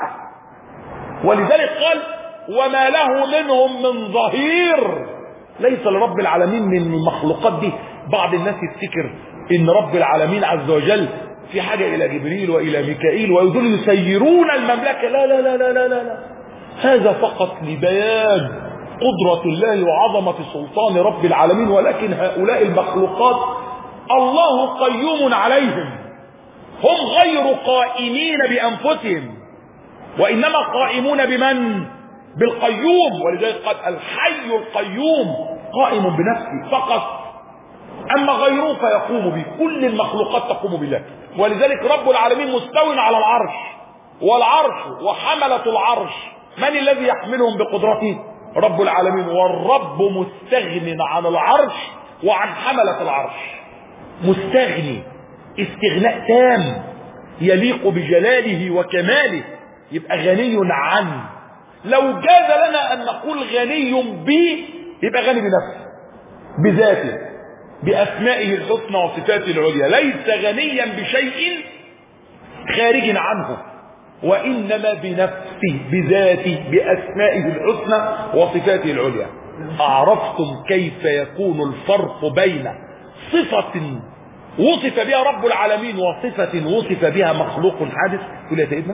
ولذلك قال وما له منهم من ظهير. ليس لرب العالمين من المخلوقات دي. بعض الناس يفتكر ان رب العالمين عز وجل في حاجة الى جبريل والى ميكائيل ويدول يسيرون المملكة. لا لا لا لا لا لا، هذا فقط لبيان قدرة الله وعظمة سلطان رب العالمين. ولكن هؤلاء المخلوقات الله قيوم عليهم، هم غير قائمين بأنفسهم وإنما قائمون بمن؟ بالقيوم. ولذلك قال الحي القيوم قائم بنفسه فقط، أما غيره فيقوم به. كل المخلوقات تقوم بالله. ولذلك رب العالمين مستو على العرش، والعرش وحملة العرش من الذي يحملهم بقدرته؟ رب العالمين. والرب مستغن عن العرش وعن حملة العرش، مستغني استغناء تام يليق بجلاله وكماله، يبقى غني عنه. لو جاز لنا أن نقول غني به يبقى غني بنفسه بذاته بأسمائه الحسنى وصفاته العليا، ليس غنيا بشيء خارج عنه، وإنما بنفسه بذاته بأسمائه الحسنى وصفاته العليا. أعرفتم كيف يكون الفرق بين صفة وصف بها رب العالمين وصفة وصف بها مخلوق حادث؟ تقول يا سيدنا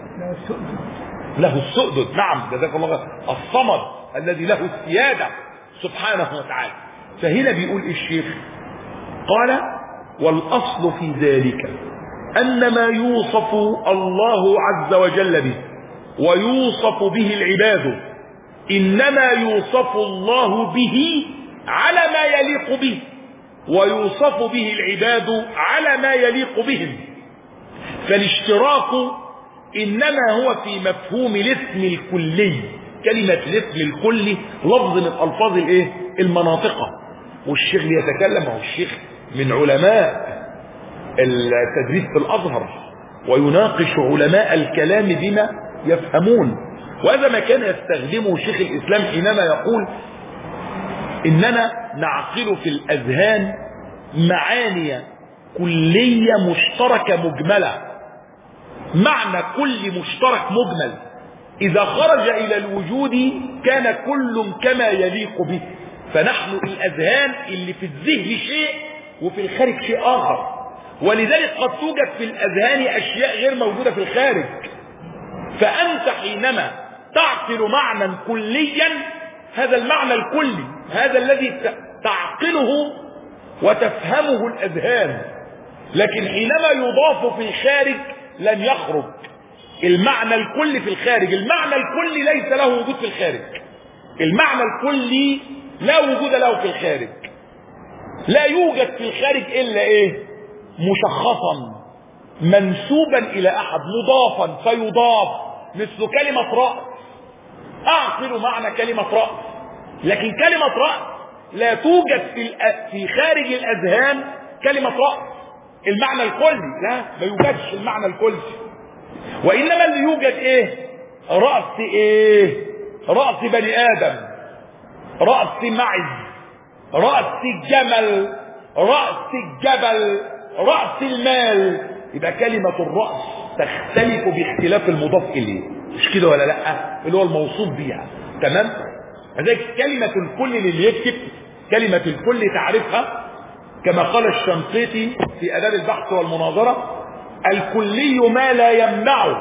له السؤدد. نعم جزاك الله خير. الصمد الذي له السيادة سبحانه وتعالى. فهنا بيقول الشيخ قال والأصل في ذلك أن ما يوصف الله عز وجل به ويوصف به العباد إنما يوصف الله به على ما يليق به، ويوصف به العباد على ما يليق بهم. فالاشتراك إنما هو في مفهوم الاسم الكلي. كلمة الاسم الكلي لفظ من ألفاظ المناطقة. والشيخ يتكلم، هو الشيخ من علماء التدريس في الأزهر ويناقش علماء الكلام بما يفهمون، وهذا ما كان يستخدمه شيخ الإسلام حينما يقول إننا نعقل في الأذهان معاني كلية مشتركة مجملة. معنى كل مشترك مجمل إذا خرج إلى الوجود كان كل كما يليق به. فنحن الأذهان اللي في الذهن شيء وفي الخارج شيء آخر، ولذلك قد توجد في الأذهان أشياء غير موجودة في الخارج. فأنت حينما تعقل معنى كليا هذا المعنى الكلي، هذا الذي تعقله وتفهمه الأذهان. لكن حينما يضاف في الخارج لن يخرج المعنى الكلي في الخارج. المعنى الكلي ليس له وجود في الخارج. المعنى الكلي لا وجود له في الخارج. لا يوجد في الخارج إلا إيه؟ مشخصا منسوبا إلى أحد، مضافا فيضاف، مثل كلمة رأس. أعقل معنى كلمة رأس، لكن كلمة رأس لا توجد في خارج الأذهان كلمة رأس المعنى الكلي، لا، ما يوجدش المعنى الكلي. وإنما اللي يوجد إيه؟ رأس إيه؟ رأس بني آدم، رأس معز، رأس الجمل، رأس الجبل، رأس المال. يبقى كلمة الرأس تختلف باختلاف المضاف إليه، مش كده ولا لا؟ اللي هو الموصوف بيها. تمام؟ لذلك كلمة الكل اللي يكتب كلمة الكل تعرفها كما قال الشنقيطي في آداب البحث والمناظرة: الكلي ما لا يمنع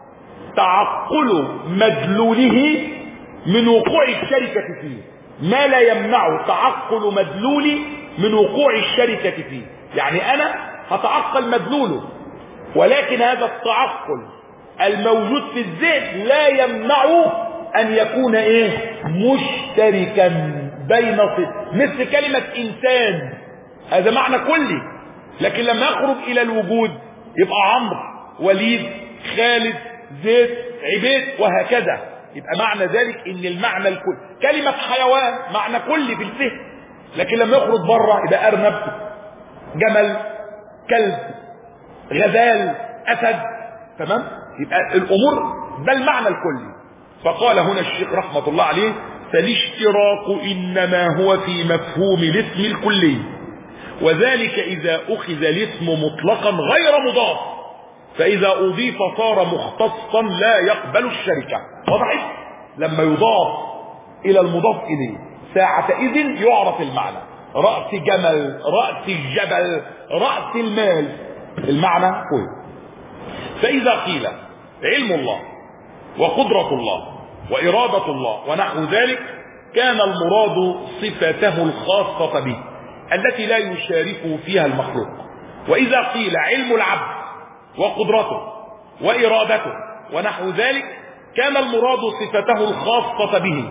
تعقل مدلوله من وقوع الشركة فيه. ما لا يمنع تعقل مدلولي من وقوع الشركة فيه. يعني أنا هتعقل مدلوله، ولكن هذا التعقل الموجود في الذهن لا يمنع أن يكون إيه؟ مشتركا بين مثل كلمة إنسان، هذا معنى كلي، لكن لما يخرج إلى الوجود يبقى عمرو، وليد، خالد، زيد، عبيد، وهكذا. يبقى معنى ذلك ان المعنى الكل. كلمة حيوان معنى كلي في الفهم، لكن لما يخرج بره يبقى ارنب، جمل، كلب، غزال، اسد. تمام؟ يبقى الامور ده المعنى الكلي. فقال هنا الشيخ رحمة الله عليه: فالاشتراك انما هو في مفهوم الاسم الكلي، وذلك اذا اخذ الاسم مطلقا غير مضاف، فإذا أضيف صار مختصا لا يقبل الشركة. واضح؟ لما يضاف إلى المضاف إليه ساعتئذ يعرف المعنى. رأس جمل، رأس الجبل، رأس المال، المعنى كله. فإذا قيل علم الله وقدرة الله وإرادة الله ونحو ذلك، كان المراد صفته الخاصة به التي لا يشاركه فيها المخلوق. وإذا قيل علم العبد وقدرته وإرادته ونحو ذلك، كان المراد صفته الخاصة به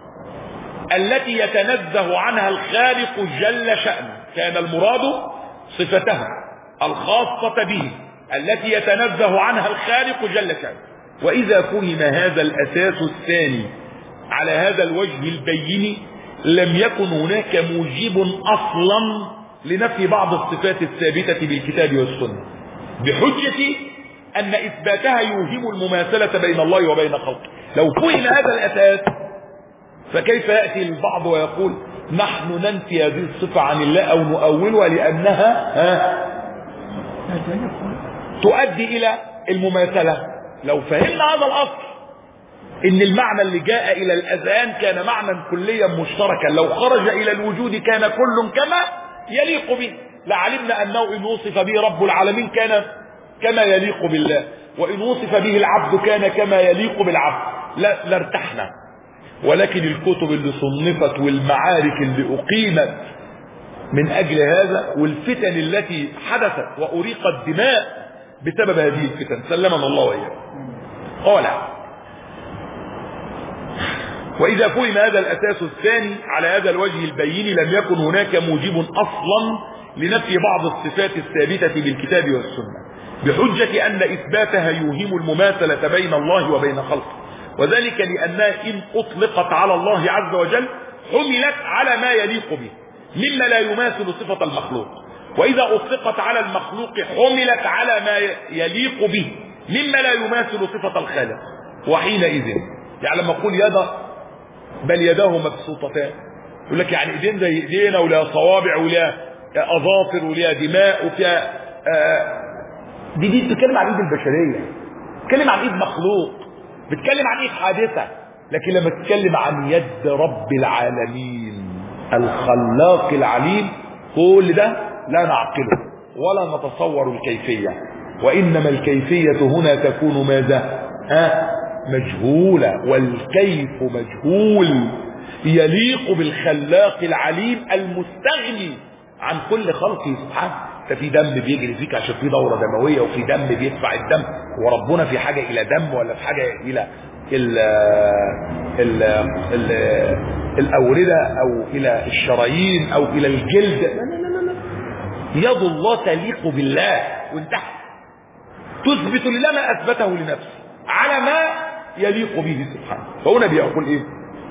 التي يتنزه عنها الخالق جل شأنه. كان المراد صفته الخاصة به التي يتنزه عنها الخالق جل شأنه. وإذا فهم هذا الأساس الثاني على هذا الوجه البين، لم يكن هناك موجب أصلا لنفي بعض الصفات الثابتة بالكتاب والسنة، بحجة أن إثباتها يوهم المماثلة بين الله وبين خلقه. لو فهم هذا الأساس فكيف يأتي البعض ويقول نحن ننفي هذه الصفة عن الله أو نؤولها لأنها تؤدي إلى المماثلة؟ لو فهمنا هذا الأصل، إن المعنى اللي جاء إلى الأذهان كان معنى كليا مشتركا، لو خرج إلى الوجود كان كل كما يليق به، لعلمنا أنه إن وصف به رب العالمين كان كما يليق بالله، وإن وصف به العبد كان كما يليق بالعبد، لا ارتحنا. ولكن الكتب اللي صنفت والمعارك اللي أقيمت من أجل هذا، والفتن التي حدثت وأريقت دماء بسبب هذه الفتن، سلمنا الله وإياه. قال: وإذا فهم هذا الأساس الثاني على هذا الوجه البين، لم يكن هناك موجب أصلا لنفي بعض الصفات الثابتة بالكتاب والسنة، بحجة أن إثباتها يوهم المماثلة بين الله وبين خلقه، وذلك لأنها إن أطلقت على الله عز وجل حملت على ما يليق به مما لا يماثل صفة المخلوق، وإذا أطلقت على المخلوق حملت على ما يليق به مما لا يماثل صفة الخالق. وحينئذ يعني لما أقول يد بل يداه مبسوطتان، يقول لك يعني ايدين زي ايدينا، ولا صوابع ولا اظافر ولا دماء وفيها دي بتتكلم عن ايد البشريه، بتتكلم عن ايد مخلوق، بتتكلم عن ايد حادثه. لكن لما تتكلم عن يد رب العالمين الخلاق العليم، كل ده لا نعقله ولا نتصور الكيفيه، وانما الكيفيه هنا تكون ماذا؟ مجهولة، والكيف مجهول. يليق بالخلاق العليم المستغني عن كل خلقه سبحانه. ففي دم بيجري فيك عشان في دورة دموية، وفي دم بيدفع الدم، وربنا في حاجة إلى دم ولا في حاجة إلى الأوردة أو إلى الشرايين أو إلى الجلد؟ لا لا لا لا، يد الله تليق بالله، وانتهى. تثبت لله ما أثبته لنفسه على ما يليق به سبحانه. فهنا بيقول إيه؟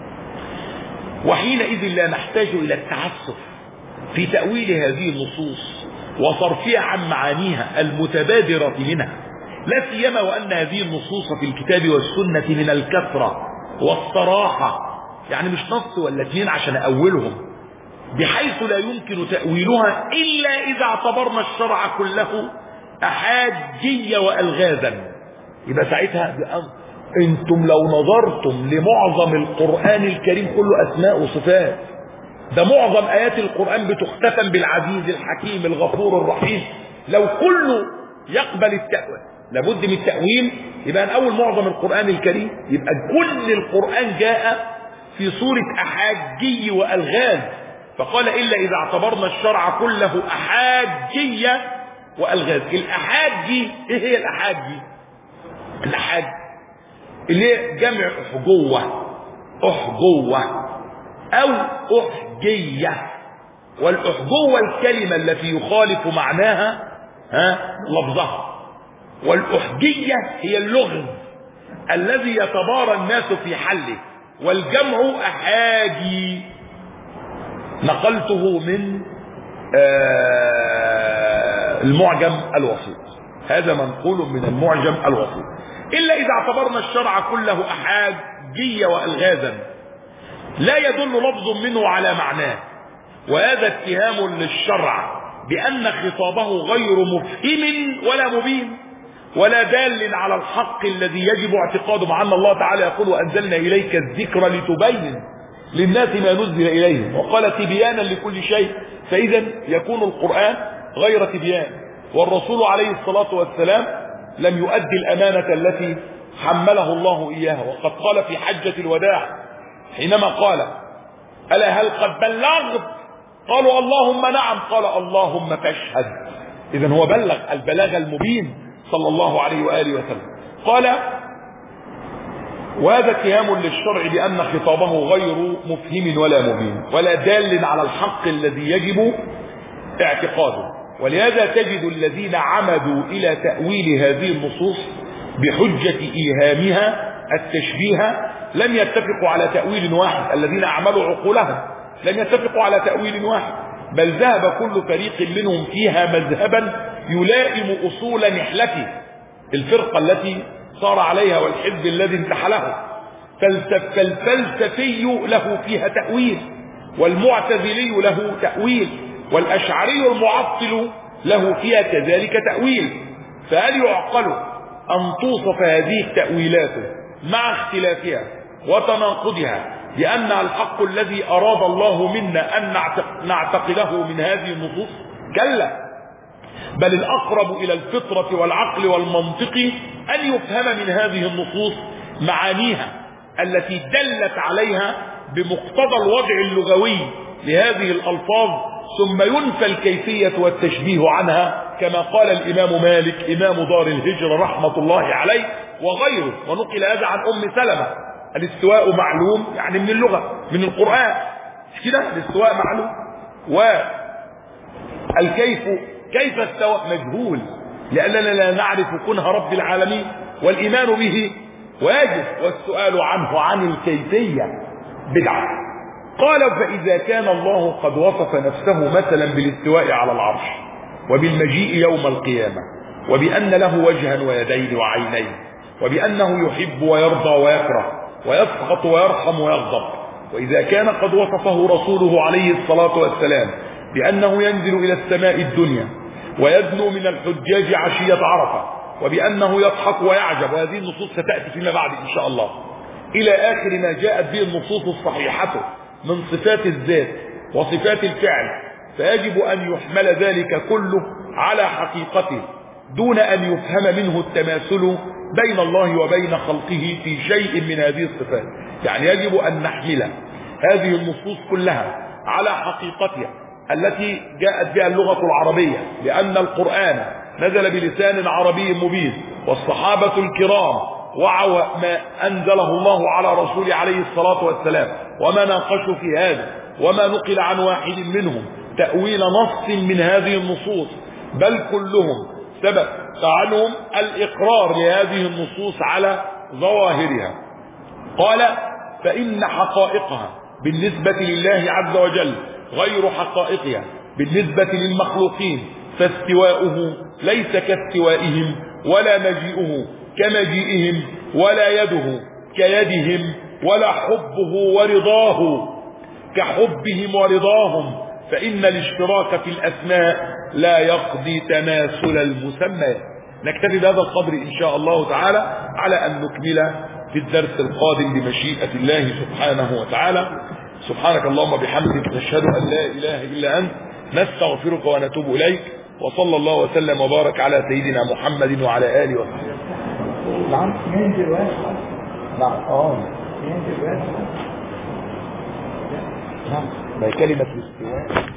وحينئذ لا نحتاج إلى التعسف في تأويل هذه النصوص وصرفها عن معانيها المتبادرة منها، لا سيما وأن هذه النصوص في الكتاب والسنة من الكثرة والصراحة، يعني مش نص ولا اتنين عشان أولهم، بحيث لا يمكن تأويلها إلا إذا اعتبرنا الشرع كله أحاجية وألغازا. يبقى ساعتها انتم لو نظرتم لمعظم القرآن الكريم كله أسماء وصفات، ده معظم آيات القرآن بتختتم بالعزيز الحكيم الغفور الرحيم. لو كله يقبل التأويل لابد من التأويل، يبقى أول معظم القرآن الكريم يبقى كل القرآن جاء في صورة أحاجي وألغاز. فقال إلا إذا اعتبرنا الشرع كله أحاجية وألغاز. الأحاجي إيه هي الأحاجي؟ الأحاج اللي هي جمع أحجوة، أحجوة أو أحجية. والأحجوة الكلمة التي يخالف معناها لفظها، والأحجية هي اللغز الذي يتبارى الناس في حله، والجمع أحاجي. نقلته من المعجم الوسيط، هذا منقول من المعجم الوسيط. إلا إذا اعتبرنا الشرع كله أحاجية وألغازا لا يدل لفظ منه على معناه، وهذا اتهام للشرع بأن خطابه غير مفهم ولا مبين ولا دال على الحق الذي يجب اعتقاده، مع أن الله تعالى يقول وأنزلنا إليك الذكر لتبين للناس ما نزل إليهم وقال تبيانا لكل شيء. فإذا يكون القرآن غير تبيان، والرسول عليه الصلاة والسلام لم يؤدي الأمانة التي حمله الله إياها. وقد قال في حجة الوداع حينما قال ألا هل قد بلغت؟ قالوا اللهم نعم، قال اللهم فاشهد. إذن هو بلغ البلاغ المبين صلى الله عليه وآله وسلم. قال وهذا اتهام للشرع بأن خطابه غير مفهم ولا مبين ولا دال على الحق الذي يجب اعتقاده. ولهذا تجد الذين عمدوا إلى تأويل هذه النصوص بحجة إيهامها التشبيه لم يتفقوا على تأويل واحد. الذين أعملوا عقولهم لم يتفقوا على تأويل واحد، بل ذهب كل فريق منهم فيها مذهبا يلائم أصول نحلته، الفرقة التي صار عليها والحزب الذي انتحله. فالفلسفي له فيها تأويل، والمعتزلي له تأويل، والأشعري المعطل له فيها كذلك تأويل. فهل يعقل أن توصف هذه التأويلات مع اختلافها وتناقضها بأنها الحق الذي أراد الله منا أن نعتقده من هذه النصوص؟ كلا، بل الأقرب إلى الفطرة والعقل والمنطق أن يفهم من هذه النصوص معانيها التي دلت عليها بمقتضى الوضع اللغوي لهذه الألفاظ، ثم ينفى الكيفية والتشبيه عنها، كما قال الإمام مالك إمام دار الهجرة رحمة الله عليه وغيره. ونقل هذا عن أم سلمة: الاستواء معلوم، يعني من اللغة من القرآن، مش كده؟ الاستواء معلوم، والكيف كيف استوى مجهول، لأننا لا نعرف كنه رب العالمين، والإيمان به واجب، والسؤال عنه عن الكيفية بدعة. قال فإذا كان الله قد وصف نفسه مثلا بالاستواء على العرش وبالمجيء يوم القيامة وبأن له وجها ويدين وعينين وبأنه يحب ويرضى ويكره ويسخط ويرحم ويغضب، وإذا كان قد وصفه رسوله عليه الصلاة والسلام بأنه ينزل إلى السماء الدنيا ويدنو من الحجاج عشية عرفة وبأنه يضحك ويعجب، وهذه النصوص ستأتي فيما بعد إن شاء الله، إلى آخر ما جاءت به النصوص الصحيحة من صفات الذات وصفات الفعل، فيجب أن يحمل ذلك كله على حقيقته دون أن يفهم منه التماثل بين الله وبين خلقه في شيء من هذه الصفات. يعني يجب أن نحمل هذه النصوص كلها على حقيقتها التي جاءت بها اللغة العربية، لأن القرآن نزل بلسان عربي مبين، والصحابة الكرام وعوا ما أنزله الله على رسوله عليه الصلاة والسلام وما ناقشوا في هذا، وما نقل عن واحد منهم تأويل نص من هذه النصوص، بل كلهم ثبت عنهم الإقرار لهذه النصوص على ظواهرها. قال: فإن حقائقها بالنسبة لله عز وجل غير حقائقها بالنسبة للمخلوقين، فاستواؤه ليس كاستوائهم، ولا مجيئه كمجيئهم، ولا يده كيدهم، ولا حبه ورضاه كحبهم ورضاهم، فإن الاشتراك في الأسماء لا يقضي تماثل المسمى. نكتفي بهذا القدر إن شاء الله تعالى، على أن نكمل في الدرس القادم بمشيئة الله سبحانه وتعالى. سبحانك اللهم بحمدك، نشهد أن لا إله إلا أنت، نستغفرك ونتوب إليك، وصلى الله وسلم وبارك على سيدنا محمد وعلى آله وصحبه. نعم ينزل ويسقط. نعم ينزل ويسقط. نعم، ما كلمة الاستواء